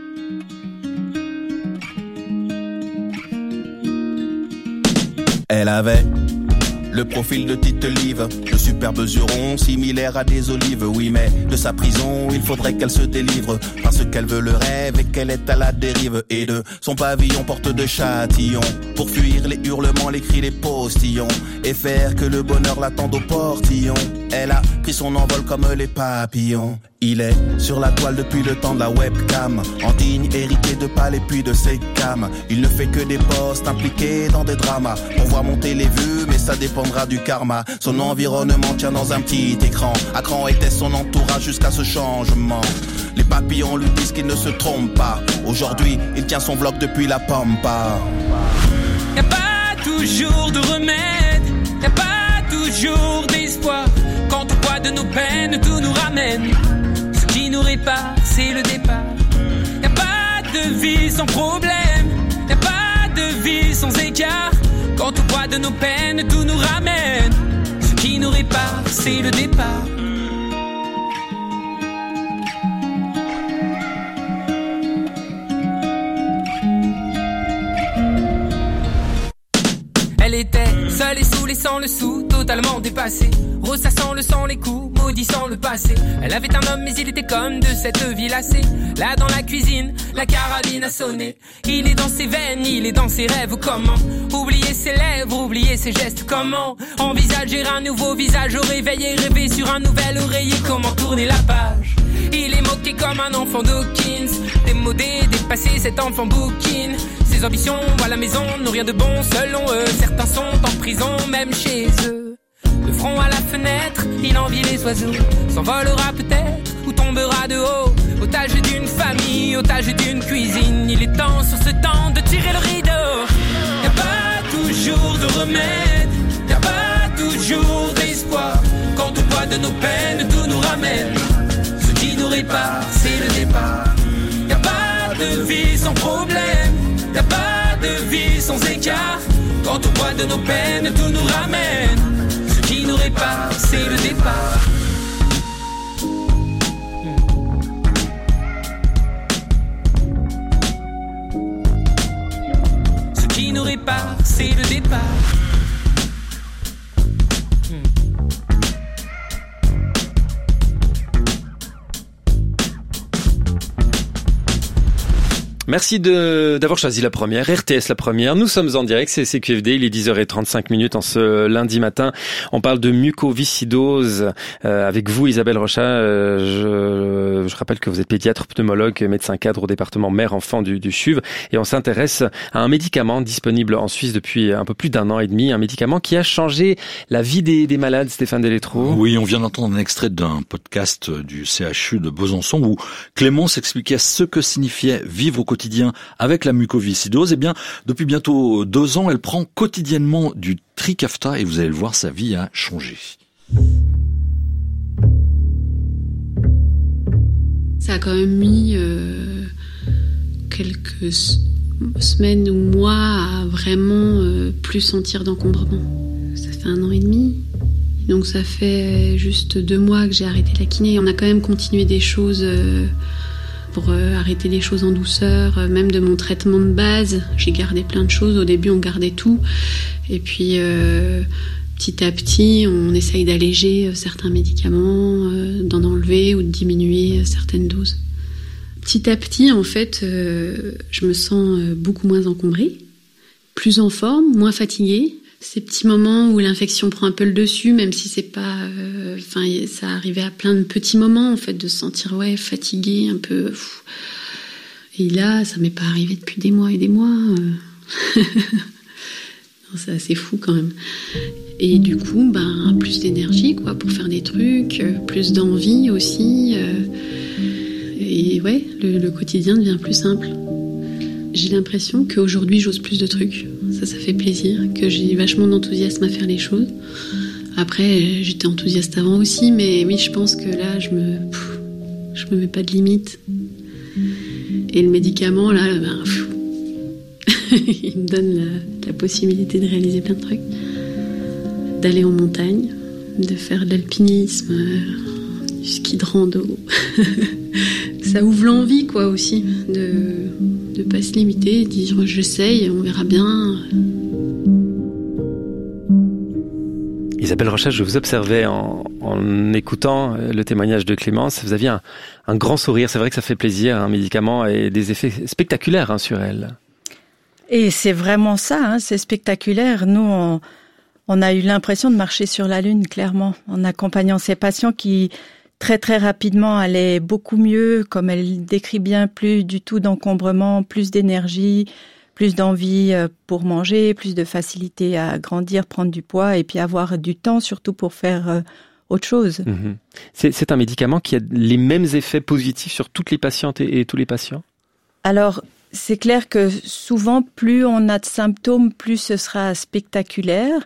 Elle avait le profil de Tite Live, de superbes jurons similaires à des olives. Oui, mais de sa prison, il faudrait qu'elle se délivre, parce qu'elle veut le rêve et qu'elle est à la dérive. Et de son pavillon porte de châtillon, pour fuir les hurlements, les cris, les postillons, et faire que le bonheur l'attende au portillon. Elle a pris son envol comme les papillons. Il est sur la toile depuis le temps de la webcam, en digne hérité de palais puis de ses cams. Il ne fait que des posts impliqués dans des dramas, pour voir monter les vues, mais ça dépendra du karma. Son environnement tient dans un petit écran, à cran était son entourage jusqu'à ce changement. Les papillons lui disent qu'il ne se trompe pas, aujourd'hui il tient son vlog depuis la pampa. Y'a pas toujours de remède, y'a pas toujours d'espoir, quand au poids de nos peines tout nous ramène. Ce qui nous répare, c'est le départ. Y'a pas de vie sans problème, y'a pas de vie sans écart, quand au poids de nos peines tout nous ramène. Ce qui nous répare, c'est le départ. Elle était seule et saoulée sans le sou, totalement dépassée, ressassant le sang, les coups, maudissant le passé. Elle avait un homme mais il était comme de cette vie lassée. Là dans la cuisine, la carabine a sonné. Il est dans ses veines, il est dans ses rêves. Comment oublier ses lèvres, oublier ses gestes? Comment envisager un nouveau visage au réveil et rêver sur un nouvel oreiller? Comment tourner la page? Il est moqué comme un enfant d'Hawkins, démodé, dépassé, cet enfant bouquine. Ses ambitions, à la maison, n'ont rien de bon selon eux. Certains sont en prison, même chez eux. Le front à la fenêtre, il envie les oiseaux. S'envolera peut-être, ou tombera de haut. Otage d'une famille, otage d'une cuisine. Il est temps sur ce temps de tirer le rideau. Y'a pas toujours de remède, y'a pas toujours d'espoir, quand au poids de nos peines tout nous ramène. Ce qui nous répare, c'est le départ. Y'a pas de vie sans problème, y'a pas de vie sans écart, quand au poids de nos peines tout nous ramène. Ce qui nous répare, c'est le départ. Ce qui nous répare, c'est le départ. Merci d'avoir choisi la première, RTS la première. Nous sommes en direct, c'est CQFD, il est 10h35 en ce lundi matin. On parle de mucoviscidose avec vous Isabelle Rochat. Je rappelle que vous êtes pédiatre, pneumologue, médecin cadre au département mère-enfant du CHUV. Et on s'intéresse à un médicament disponible en Suisse depuis un peu plus d'1 an et demi. Un médicament qui a changé la vie des malades, Stéphane Deletreau. Oui, on vient d'entendre un extrait d'un podcast du CHU de Besançon où Clémence expliquait ce que signifiait vivre au quotidien avec la mucoviscidose. Eh bien, depuis bientôt 2 ans, elle prend quotidiennement du Trikafta et vous allez le voir, sa vie a changé. Ça a quand même mis quelques semaines ou mois à vraiment plus sentir d'encombrement. Ça fait 1 an et demi. Donc ça fait juste 2 mois que j'ai arrêté la kiné. On a quand même continué des choses pour arrêter les choses en douceur, même de mon traitement de base. J'ai gardé plein de choses. Au début, on gardait tout. Et puis, petit à petit, on essaye d'alléger certains médicaments, d'en enlever ou de diminuer certaines doses. Petit à petit, en fait, je me sens beaucoup moins encombrée, plus en forme, moins fatiguée. Ces petits moments où l'infection prend un peu le dessus, même si c'est pas... ça arrivait à plein de petits moments, en fait, de se sentir fatiguée, un peu... Et là, ça m'est pas arrivé depuis des mois et des mois. C'est assez fou quand même. Et du coup, plus d'énergie, quoi, pour faire des trucs, plus d'envie aussi. Et le quotidien devient plus simple. J'ai l'impression qu'aujourd'hui, j'ose plus de trucs. Ça fait plaisir, que j'ai vachement d'enthousiasme à faire les choses. Après, j'étais enthousiaste avant aussi, mais oui, je pense que là, je me mets pas de limite. Et le médicament, là, il me donne la possibilité de réaliser plein de trucs. D'aller en montagne, de faire de l'alpinisme, du ski de rando. Ça ouvre l'envie, quoi, aussi, de pas se limiter, de dire j'essaye, on verra bien. Isabelle Rochas, je vous observais en écoutant le témoignage de Clémence. Vous aviez un grand sourire. C'est vrai que ça fait plaisir, un médicament et des effets spectaculaires sur elle. Et c'est vraiment ça, c'est spectaculaire. Nous, on a eu l'impression de marcher sur la Lune, clairement, en accompagnant ces patients qui, très très rapidement, allaient beaucoup mieux, comme elle décrit bien, plus du tout d'encombrement, plus d'énergie, plus d'envie pour manger, plus de facilité à grandir, prendre du poids et puis avoir du temps surtout pour faire autre chose. Mmh. C'est un médicament qui a les mêmes effets positifs sur toutes les patientes et tous les patients ? Alors, c'est clair que souvent, plus on a de symptômes, plus ce sera spectaculaire.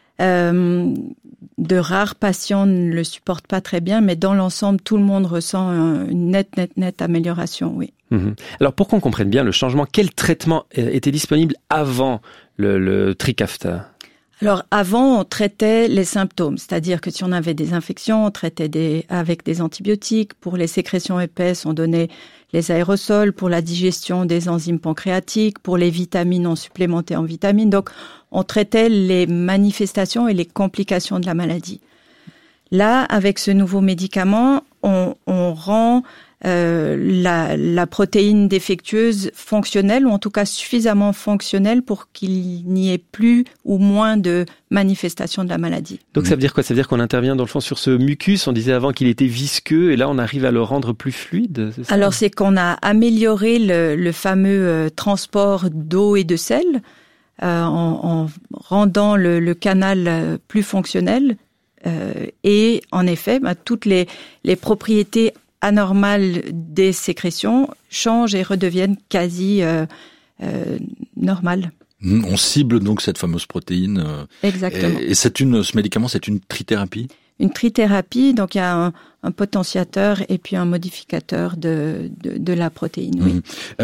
De rares patients ne le supportent pas très bien, mais dans l'ensemble, tout le monde ressent une nette amélioration, oui. Mmh. Alors, pour qu'on comprenne bien le changement, quel traitement était disponible avant le Trikafta ? Alors, avant, on traitait les symptômes, c'est-à-dire que si on avait des infections, on traitait avec des antibiotiques. Pour les sécrétions épaisses, on donnait les aérosols. Pour la digestion, des enzymes pancréatiques. Pour les vitamines, on supplémentait en vitamines. Donc, on traitait les manifestations et les complications de la maladie. Là, avec ce nouveau médicament, on rend la protéine défectueuse fonctionnelle, ou en tout cas suffisamment fonctionnelle pour qu'il n'y ait plus ou moins de manifestations de la maladie. Donc ça veut dire quoi ? Ça veut dire qu'on intervient dans le fond sur ce mucus. On disait avant qu'il était visqueux et là on arrive à le rendre plus fluide, c'est ça ? Alors c'est qu'on a amélioré le fameux transport d'eau et de sel en rendant le canal plus fonctionnel et en effet toutes les propriétés anormales des sécrétions changent et redeviennent quasi normales. On cible donc cette fameuse protéine. Exactement. Et ce médicament, c'est une trithérapie ? Une trithérapie, donc il y a un potentiateur et puis un modificateur de la protéine. Oui.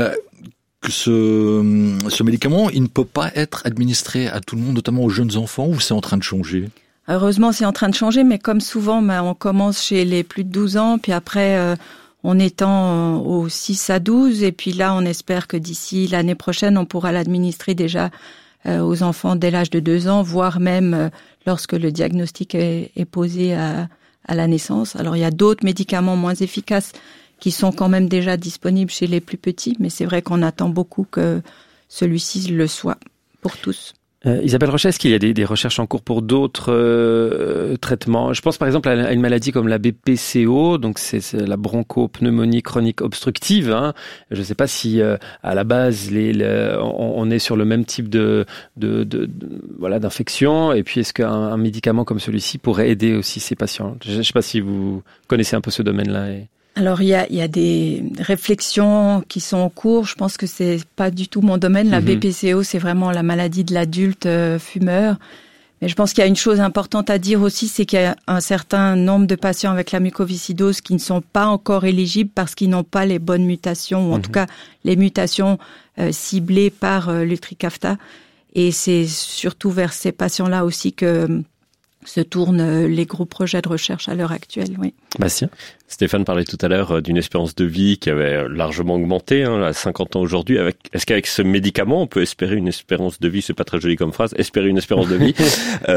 Ce médicament, il ne peut pas être administré à tout le monde, notamment aux jeunes enfants, ou c'est en train de changer ? Heureusement, c'est en train de changer, mais comme souvent, on commence chez les plus de 12 ans, puis après, on étend aux 6 à 12, et puis là, on espère que d'ici l'année prochaine, on pourra l'administrer déjà aux enfants dès l'âge de 2 ans, voire même lorsque le diagnostic est posé à la naissance. Alors, il y a d'autres médicaments moins efficaces qui sont quand même déjà disponibles chez les plus petits, mais c'est vrai qu'on attend beaucoup que celui-ci le soit pour tous. Isabelle Rochas, est-ce qu'il y a des recherches en cours pour d'autres traitements ? Je pense par exemple à une maladie comme la BPCO, donc c'est la bronchopneumonie chronique obstructive. Je ne sais pas si à la base on est sur le même type d'infection. Et puis est-ce qu'un médicament comme celui-ci pourrait aider aussi ces patients ? Je ne sais pas si vous connaissez un peu ce domaine-là. Alors il y a des réflexions qui sont en cours. Je pense que c'est pas du tout mon domaine. La BPCO, c'est vraiment la maladie de l'adulte fumeur. Mais je pense qu'il y a une chose importante à dire aussi, c'est qu'il y a un certain nombre de patients avec la mucoviscidose qui ne sont pas encore éligibles parce qu'ils n'ont pas les bonnes mutations, ou en tout cas les mutations ciblées par le Trikafta. Et c'est surtout vers ces patients-là aussi que se tournent les gros projets de recherche à l'heure actuelle, oui. Bastien ? Stéphane parlait tout à l'heure d'une espérance de vie qui avait largement augmenté, à 50 ans aujourd'hui. Est-ce qu'avec ce médicament, on peut espérer une espérance de vie, c'est pas très joli comme phrase, espérer une espérance de vie normale ?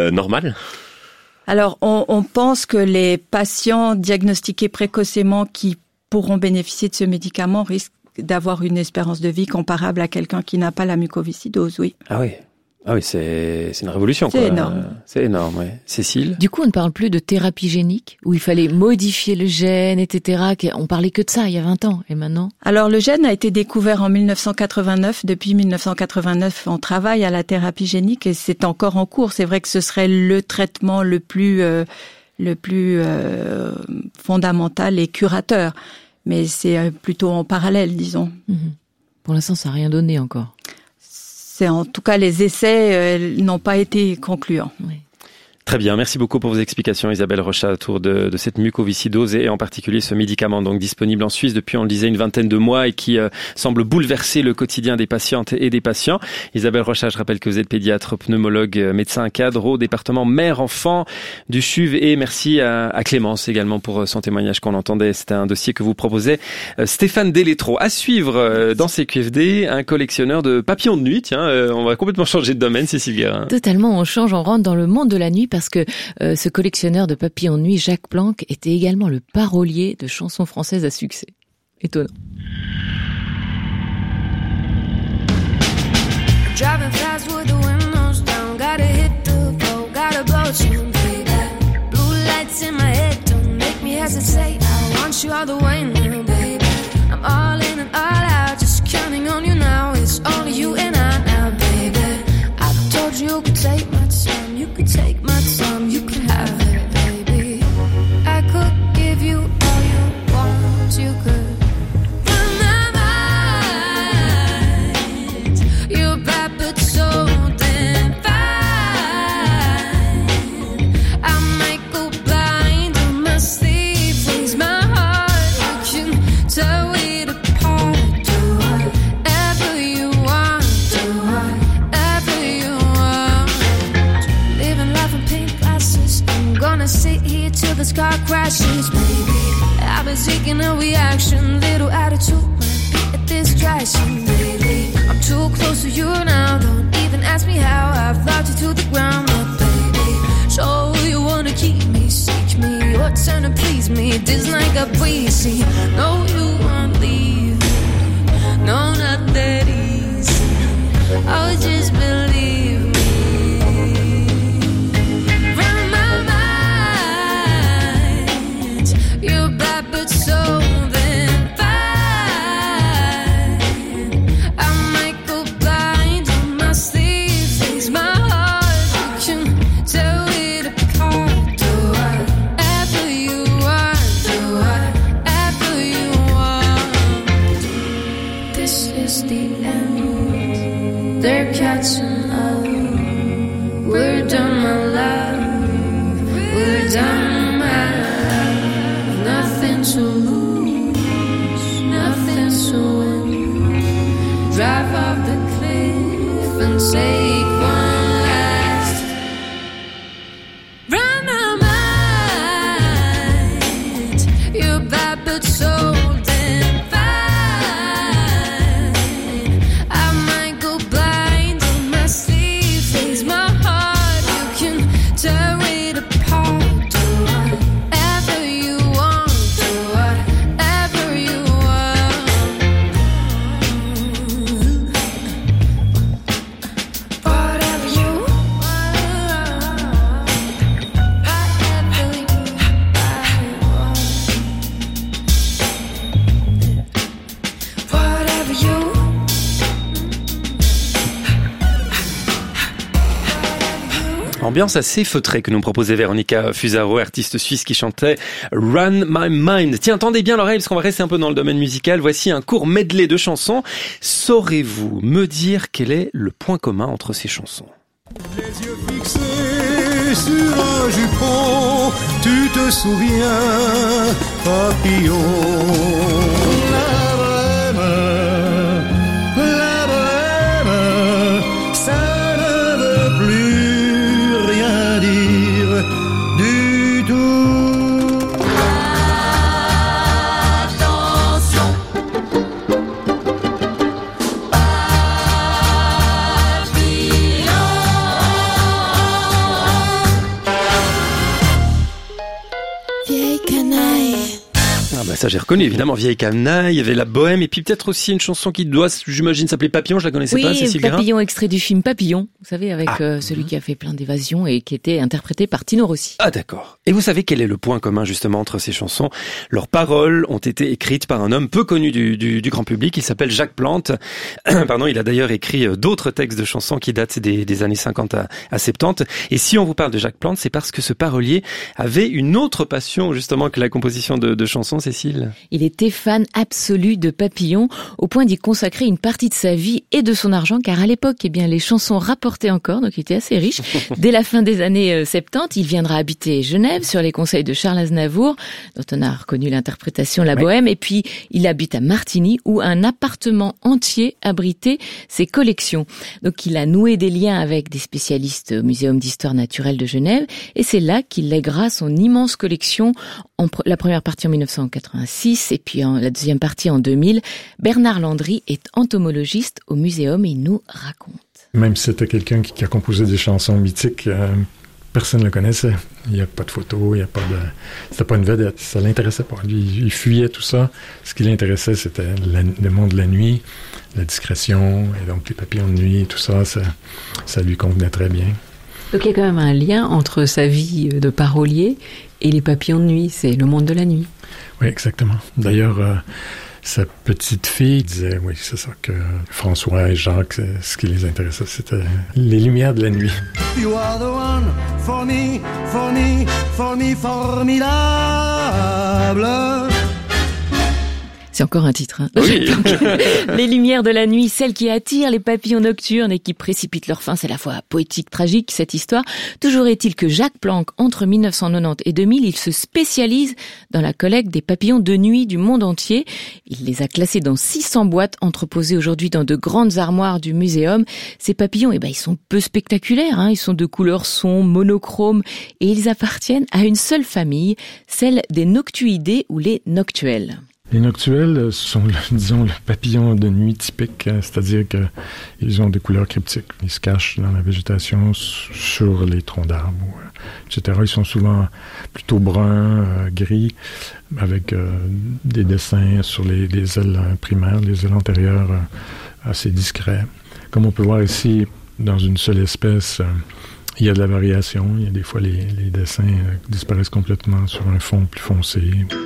Alors, on pense que les patients diagnostiqués précocement qui pourront bénéficier de ce médicament risquent d'avoir une espérance de vie comparable à quelqu'un qui n'a pas la mucoviscidose, oui. Ah oui. Ah oui, c'est une révolution. C'est énorme. C'est énorme, oui. Cécile ? Du coup, on ne parle plus de thérapie génique, où il fallait modifier le gène, etc. On parlait que de ça il y a 20 ans, et maintenant ? Alors, le gène a été découvert en 1989. Depuis 1989, on travaille à la thérapie génique et c'est encore en cours. C'est vrai que ce serait le traitement le plus fondamental et curateur. Mais c'est plutôt en parallèle, disons. Pour l'instant, ça n'a rien donné encore. En tout cas, les essais n'ont pas été concluants. Oui. Très bien, merci beaucoup pour vos explications Isabelle Rochat autour de cette mucoviscidose et en particulier ce médicament donc disponible en Suisse depuis, on le disait, une vingtaine de mois et qui semble bouleverser le quotidien des patientes et des patients. Isabelle Rochat, je rappelle que vous êtes pédiatre, pneumologue, médecin cadre au département mère-enfant du CHUV et merci à Clémence également pour son témoignage qu'on entendait. C'était un dossier que vous proposait Stéphane Delétro. À suivre dans CQFD, un collectionneur de papillons de nuit. Tiens, on va complètement changer de domaine, Cécile Guérin. Totalement, on change, on rentre dans le monde de la nuit parce que ce collectionneur de papillons de nuit, Jacques Planck, était également le parolier de chansons françaises à succès. Étonnant. Driving fast with the windows down, gotta hit the road, gotta blow some baby. Blue lights in my head don't make me hesitate. I want you all the way now, baby. I'm all in and all out, just counting on you now. It's only you and I now, baby. I told you could take my time, you could take my time, you can have it, baby. I could give you all you want, you could. Sit here till the sky crashes, baby. I've been seeking a reaction, little attitude might be a distraction, baby. I'm too close to you now, don't even ask me how. I've locked you to the ground, but baby, so you wanna keep me, seek me, your turn to please me, just like a breeze. See, no, you won't leave, no, not that easy. Oh, just believe me. You're bad, but so then fine. I might go blind on my sleeve, face my heart. You can tell it apart. Do whatever you want, do whatever you want. This is the end. They're catching up. We're done, my love. We're done. To lose, nothing to win. Drive off the cliff and take one last run my mind. You're bad but so damn fine. I might go blind on my sleeve, face my heart. You can tear it apart. Ambiance assez feutrée que nous proposait Véronica Fusaro, artiste suisse qui chantait Run My Mind. Tiens, tendez bien l'oreille parce qu'on va rester un peu dans le domaine musical. Voici un court medley de chansons. Saurez-vous me dire quel est le point commun entre ces chansons ? Les yeux fixés sur un jupon, tu te souviens, papillon. Ça ça j'ai reconnu, évidemment, Vieille Canaille, il y avait La Bohème, et puis peut-être aussi une chanson qui doit, j'imagine, s'appeler Papillon, je la connaissais pas, Cécile Guérin. Papillon, extrait du film Papillon, vous savez, avec celui qui a fait plein d'évasions et qui était interprété par Tino Rossi. Ah d'accord. Et vous savez quel est le point commun justement entre ces chansons? Leurs paroles ont été écrites par un homme peu connu du grand public, il s'appelle Jacques Plante. Pardon, il a d'ailleurs écrit d'autres textes de chansons qui datent des années 50 à 70. Et si on vous parle de Jacques Plante, c'est parce que ce parolier avait une autre passion justement que la composition de chansons, Cécile. Il était fan absolu de Papillon, au point d'y consacrer une partie de sa vie et de son argent, car à l'époque, les chansons rapportaient encore, donc il était assez riche. Dès la fin des années 70, il viendra habiter Genève sur les conseils de Charles Aznavour, dont on a reconnu l'interprétation La Bohème, et puis il habite à Martigny, où un appartement entier abritait ses collections. Donc il a noué des liens avec des spécialistes au Muséum d'histoire naturelle de Genève, et c'est là qu'il lèguera son immense collection, la première partie en 1986, et puis la deuxième partie en 2000. Bernard Landry est entomologiste au muséum et il nous raconte. Même si c'était quelqu'un qui a composé des chansons mythiques, personne ne le connaissait. Il n'y a pas de photos, c'était pas une vedette. Ça l'intéressait pas. Lui, il fuyait tout ça. Ce qui l'intéressait, c'était le monde de la nuit, la discrétion, et donc les papillons de nuit, tout ça, ça lui convenait très bien. Donc il y a quand même un lien entre sa vie de parolier et les papillons de nuit. C'est le monde de la nuit. Oui, exactement. D'ailleurs, sa petite fille disait, oui, c'est ça, que François et Jacques, ce qui les intéressait, c'était les lumières de la nuit. You are the one for me, formidable. C'est encore un titre. Oui. Les lumières de la nuit, celles qui attirent les papillons nocturnes et qui précipitent leur fin, c'est à la fois poétique, tragique, cette histoire. Toujours est-il que Jacques Plante, entre 1990 et 2000, il se spécialise dans la collecte des papillons de nuit du monde entier. Il les a classés dans 600 boîtes entreposées aujourd'hui dans de grandes armoires du muséum. Ces papillons, ils sont peu spectaculaires, ils sont de couleur sombre, monochrome, et ils appartiennent à une seule famille, celle des noctuidés ou les noctuels. Les noctuels sont, disons, le papillon de nuit typique, c'est-à-dire qu'ils ont des couleurs cryptiques. Ils se cachent dans la végétation, sur les troncs d'arbres, etc. Ils sont souvent plutôt bruns, gris, avec des dessins sur les ailes primaires, les ailes antérieures assez discrets. Comme on peut voir ici, dans une seule espèce, il y a de la variation. Il y a des fois les dessins disparaissent complètement sur un fond plus foncé.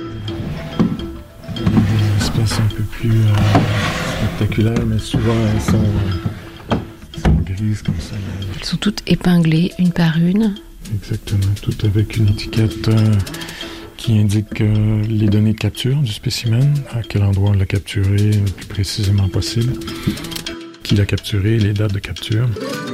Des espèces un peu plus spectaculaires, mais souvent elles sont grises comme ça. Elles sont toutes épinglées, une par une. Exactement, toutes avec une étiquette qui indique les données de capture du spécimen, à quel endroit on l'a capturé le plus précisément possible, qui l'a capturé, les dates de capture.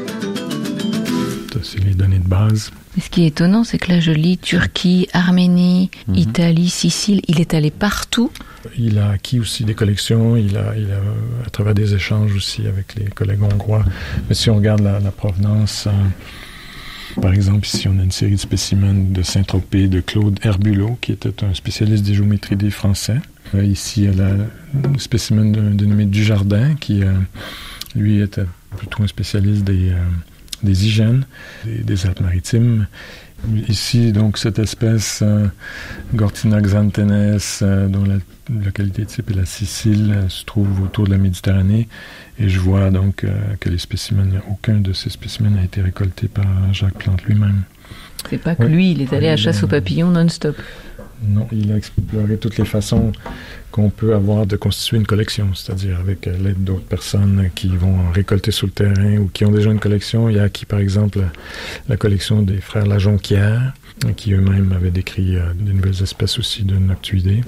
Ça, c'est les données de base. Et ce qui est étonnant, c'est que là, je lis Turquie, Arménie, Italie, Sicile. Il est allé partout. Il a acquis aussi des collections. Il a à travers des échanges aussi avec les collègues hongrois. Mais si on regarde la provenance, par exemple, ici, on a une série de spécimens de Saint-Tropez de Claude Herbulot, qui était un spécialiste des géométries des Français. Ici, il y a un spécimen dénommé Dujardin, qui, lui, était plutôt un spécialiste des hygiènes, des Alpes-Maritimes. Ici, donc, cette espèce Gortina xanthenes, dont la localité type est la Sicile, se trouve autour de la Méditerranée. Et je vois donc que les spécimens, aucun de ces spécimens n'a été récolté par Jacques Plante lui-même. C'est pas que lui, il est allé à chasse aux papillons non-stop. Non, il a exploré toutes les façons qu'on peut avoir de constituer une collection, c'est-à-dire avec l'aide d'autres personnes qui vont récolter sur le terrain ou qui ont déjà une collection. Il y a acquis, par exemple, la collection des frères Lajonquière, qui eux-mêmes avaient décrit de nouvelles espèces aussi de noctuidés.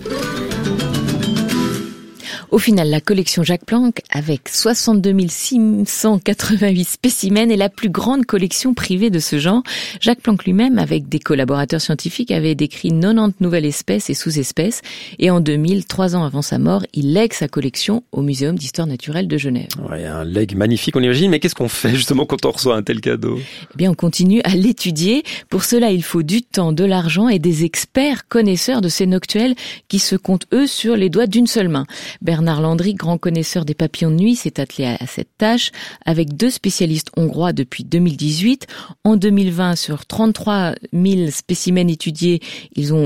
Au final, la collection Jacques Plante, avec 62 688 spécimens, est la plus grande collection privée de ce genre. Jacques Plante lui-même, avec des collaborateurs scientifiques, avait décrit 90 nouvelles espèces et sous-espèces. Et en 2000, 3 ans avant sa mort, il lègue sa collection au Muséum d'histoire naturelle de Genève. Ouais, un legs magnifique, on imagine. Mais qu'est-ce qu'on fait justement quand on reçoit un tel cadeau ? Eh bien, on continue à l'étudier. Pour cela, il faut du temps, de l'argent et des experts connaisseurs de ces noctuels qui se comptent, eux, sur les doigts d'une seule main. Bernard Landry, grand connaisseur des papillons de nuit, s'est attelé à cette tâche avec 2 spécialistes hongrois depuis 2018. En 2020, sur 33 000 spécimens étudiés, ils ont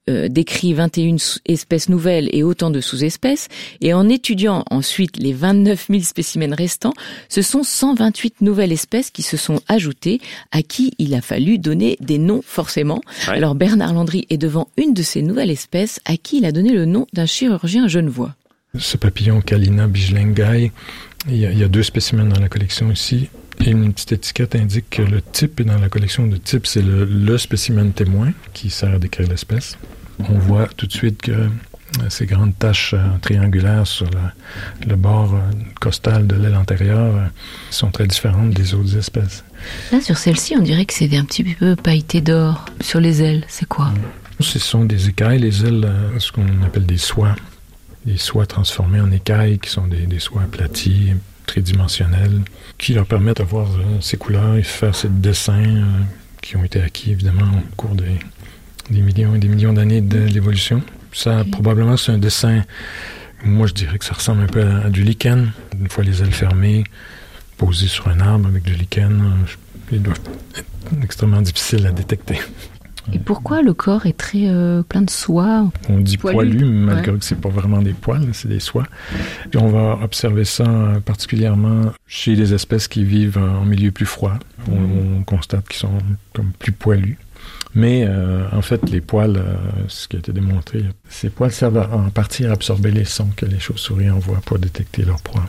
décrit 21 espèces nouvelles et autant de sous-espèces, et en étudiant ensuite les 29 000 spécimens restants, ce sont 128 nouvelles espèces qui se sont ajoutées, à qui il a fallu donner des noms forcément. Ouais. Alors Bernard Landry est devant une de ces nouvelles espèces, à qui il a donné le nom d'un chirurgien genevois. Ce papillon Calina bijlengai, il y a 2 spécimens dans la collection ici. Et une petite étiquette indique que le type est dans la collection de type, c'est le spécimen témoin qui sert à décrire l'espèce. On voit tout de suite que ces grandes taches triangulaires sur le bord costal de l'aile antérieure sont très différentes des autres espèces. Là, sur celle-ci, on dirait que c'est un petit peu pailleté d'or. Sur les ailes, c'est quoi? Ce sont des écailles, les ailes, ce qu'on appelle des soies. Des soies transformées en écailles, qui sont des soies aplaties, tridimensionnelles, qui leur permettent d'avoir ces couleurs et faire ces dessins qui ont été acquis, évidemment, au cours des millions et des millions d'années de l'évolution. Ça, probablement, c'est un dessin, moi je dirais que ça ressemble un peu à du lichen. Une fois les ailes fermées, posées sur un arbre avec du lichen, ils doivent être extrêmement difficiles à détecter. Et pourquoi le corps est très plein de soie? On dit poilu, malgré que c'est pas vraiment des poils, c'est des soies. Et on va observer ça particulièrement chez les espèces qui vivent en milieu plus froid. On constate qu'ils sont comme plus poilus. Mais en fait, les poils, ce qui a été démontré, ces poils servent en partie à absorber les sons que les chauves-souris envoient pour détecter leur proie.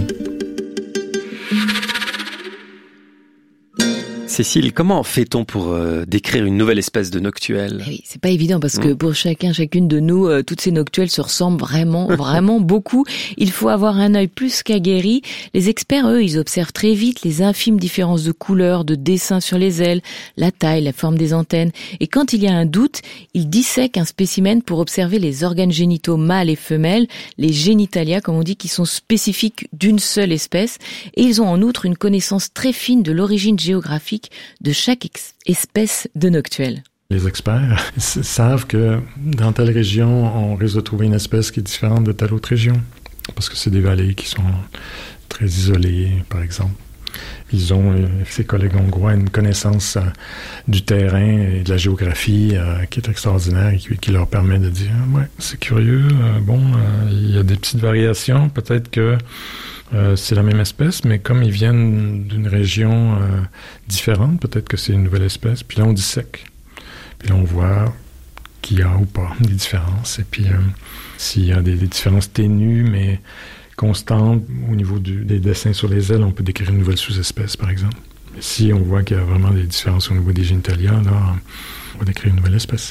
Cécile, comment fait-on pour décrire une nouvelle espèce de noctuelle? Oui, c'est pas évident parce que pour chacune de nous, toutes ces noctuelles se ressemblent vraiment beaucoup. Il faut avoir un œil plus qu'aguerri. Les experts, eux, ils observent très vite les infimes différences de couleurs, de dessins sur les ailes, la taille, la forme des antennes. Et quand il y a un doute, ils dissèquent un spécimen pour observer les organes génitaux mâles et femelles, les génitalia, comme on dit, qui sont spécifiques d'une seule espèce. Et ils ont en outre une connaissance très fine de l'origine géographique de chaque espèce de noctuelle. Les experts savent que dans telle région, on risque de trouver une espèce qui est différente de telle autre région, parce que c'est des vallées qui sont très isolées, par exemple. Ils ont, ces collègues hongrois, une connaissance du terrain et de la géographie qui est extraordinaire et qui leur permet de dire « ouais, c'est curieux, il y a des petites variations, peut-être que c'est la même espèce, mais comme ils viennent d'une région différente, peut-être que c'est une nouvelle espèce. » Puis là, on dissèque. Puis là, on voit qu'il y a ou pas des différences. Et puis, s'il y a des différences ténues, mais constantes au niveau des dessins sur les ailes, on peut décrire une nouvelle sous-espèce, par exemple. Mais si on voit qu'il y a vraiment des différences au niveau des génitalia, là, on va décrire une nouvelle espèce.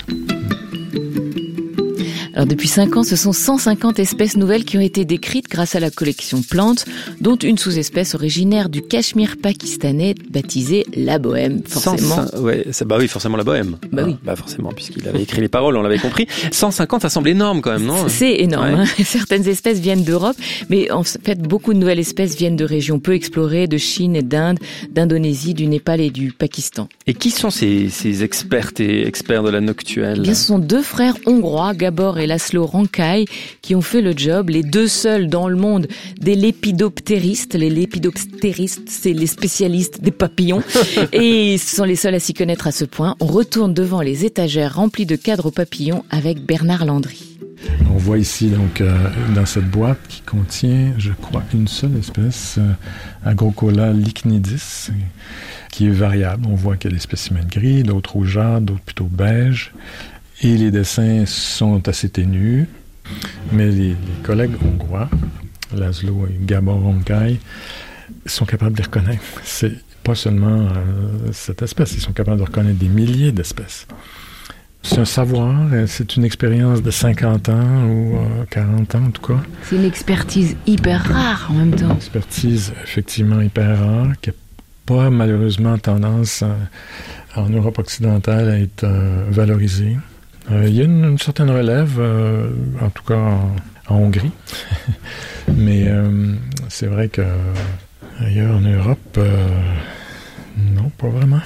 Alors depuis 5 ans, ce sont 150 espèces nouvelles qui ont été décrites grâce à la collection Plantes, dont une sous-espèce originaire du Cachemire pakistanais baptisée la bohème, forcément. Oui, forcément la bohème. Bah oui. Bah forcément, puisqu'il avait écrit les paroles, on l'avait compris. 150, ça semble énorme quand même, non? C'est énorme. Ouais. Certaines espèces viennent d'Europe, mais en fait, beaucoup de nouvelles espèces viennent de régions peu explorées, de Chine et d'Inde, d'Indonésie, du Népal et du Pakistan. Et qui sont ces expertes et experts de la noctuelle? Eh bien, ce sont 2 frères hongrois, Gabor et Laszlo Rankai, qui ont fait le job, les 2 seuls dans le monde des lépidoptéristes. Les lépidoptéristes, c'est les spécialistes des papillons. Et ce sont les seuls à s'y connaître à ce point. On retourne devant les étagères remplies de cadres papillons avec Bernard Landry. On voit ici, donc, dans cette boîte qui contient, je crois, une seule espèce, Agrocola lychnidis, qui est variable. On voit qu'il y a des spécimens gris, d'autres rougeâtres, d'autres plutôt beiges. Et les dessins sont assez ténus, mais les collègues hongrois, Laszlo et Gabor Rankai, sont capables de les reconnaître. C'est pas seulement cette espèce, ils sont capables de reconnaître des milliers d'espèces. C'est un savoir, c'est une expérience de 50 ans ou 40 ans en tout cas. C'est une expertise hyper rare en même temps. Une expertise effectivement hyper rare qui n'a pas malheureusement tendance en Europe occidentale à être valorisée. Il y a une certaine relève, en tout cas en Hongrie, mais c'est vrai qu'ailleurs en Europe, non, pas vraiment.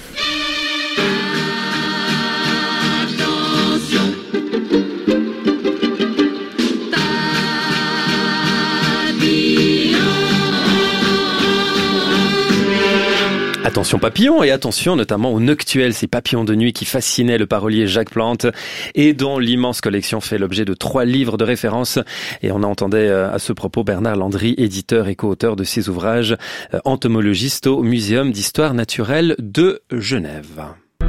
Attention papillons et attention notamment aux noctuels, ces papillons de nuit qui fascinaient le parolier Jacques Plante et dont l'immense collection fait l'objet de 3 livres de référence. Et on entendait à ce propos Bernard Landry, éditeur et co-auteur de ces ouvrages, entomologiste au Muséum d'histoire naturelle de Genève.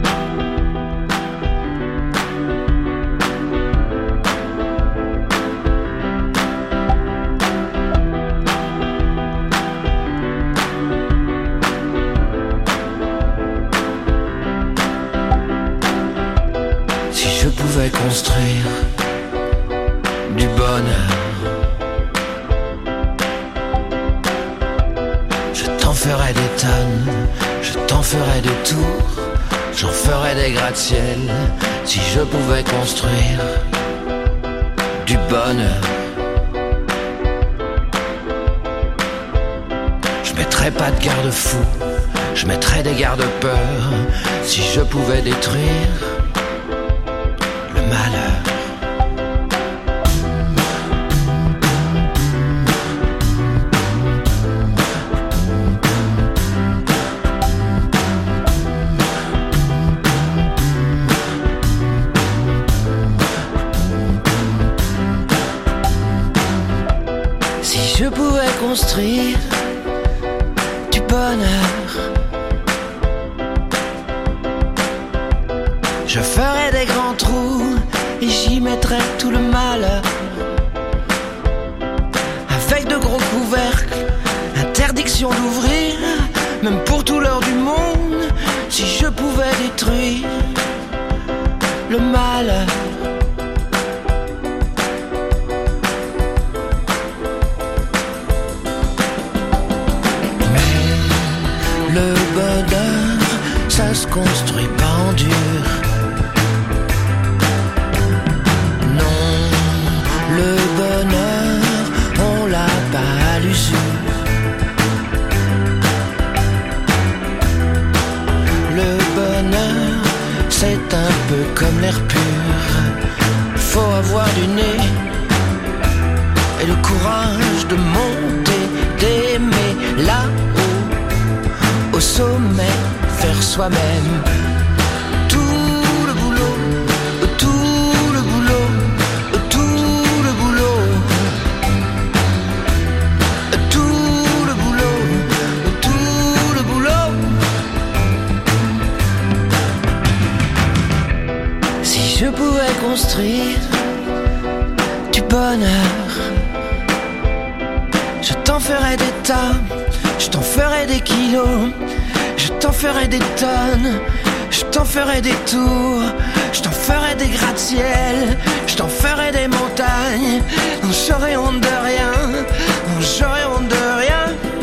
Construire du bonheur, je t'en ferai des tonnes, je t'en ferai des tours, j'en ferai des gratte-ciel. Si je pouvais construire du bonheur, je mettrais pas de garde-fou, je mettrais des garde-peurs. Si je pouvais détruire malheur. Si je pouvais construire du bonheur, je ferais des grands trous et j'y mettrais tout le malheur. Avec de gros couvercles, interdiction d'ouvrir, même pour tout l'heure du monde. Si je pouvais détruire le malheur. Mais le bonheur, ça se construit pas en dur. Le bonheur, on l'a pas à l'usure. Le bonheur, c'est un peu comme l'air pur. Faut avoir du nez et le courage de monter, d'aimer là-haut, au sommet, faire soi-même. Je pouvais construire du bonheur, je t'en ferai des tas, je t'en ferai des kilos, je t'en ferai des tonnes, je t'en ferai des tours, je t'en ferai des gratte-ciel, je t'en ferai des montagnes. J'aurais honte de rien, j'aurais honte de rien.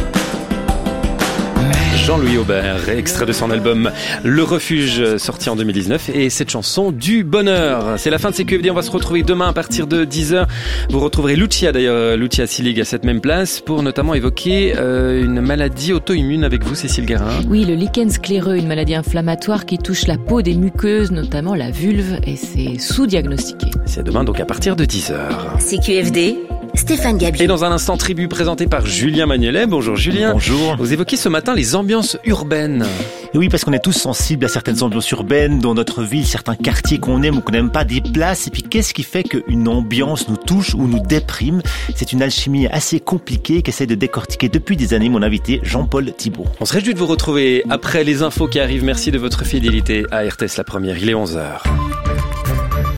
Jean-Louis Aubert, extrait de son album Le Refuge, sorti en 2019, et cette chanson du bonheur. C'est la fin de CQFD, on va se retrouver demain à partir de 10h. Vous retrouverez Lucia, d'ailleurs, Lucia Sillig à cette même place, pour notamment évoquer une maladie auto-immune avec vous, Cécile Guérin. Oui, le lichen scléreux, une maladie inflammatoire qui touche la peau des muqueuses, notamment la vulve, et c'est sous-diagnostiqué. C'est demain, donc à partir de 10h. CQFD, Stéphane Gabiou. Et dans un instant, tribu présenté par Julien Magnelet. Bonjour Julien. Bonjour. Vous évoquez ce matin les ambiances urbaines. Et oui, parce qu'on est tous sensibles à certaines ambiances urbaines dans notre ville, certains quartiers qu'on aime ou qu'on n'aime pas, des places. Et puis qu'est-ce qui fait qu'une ambiance nous touche ou nous déprime? C'est une alchimie assez compliquée qu'essaie de décortiquer depuis des années mon invité Jean-Paul Thibault. On se réjouit de vous retrouver après les infos qui arrivent. Merci de votre fidélité à RTS La Première. Il est 11h.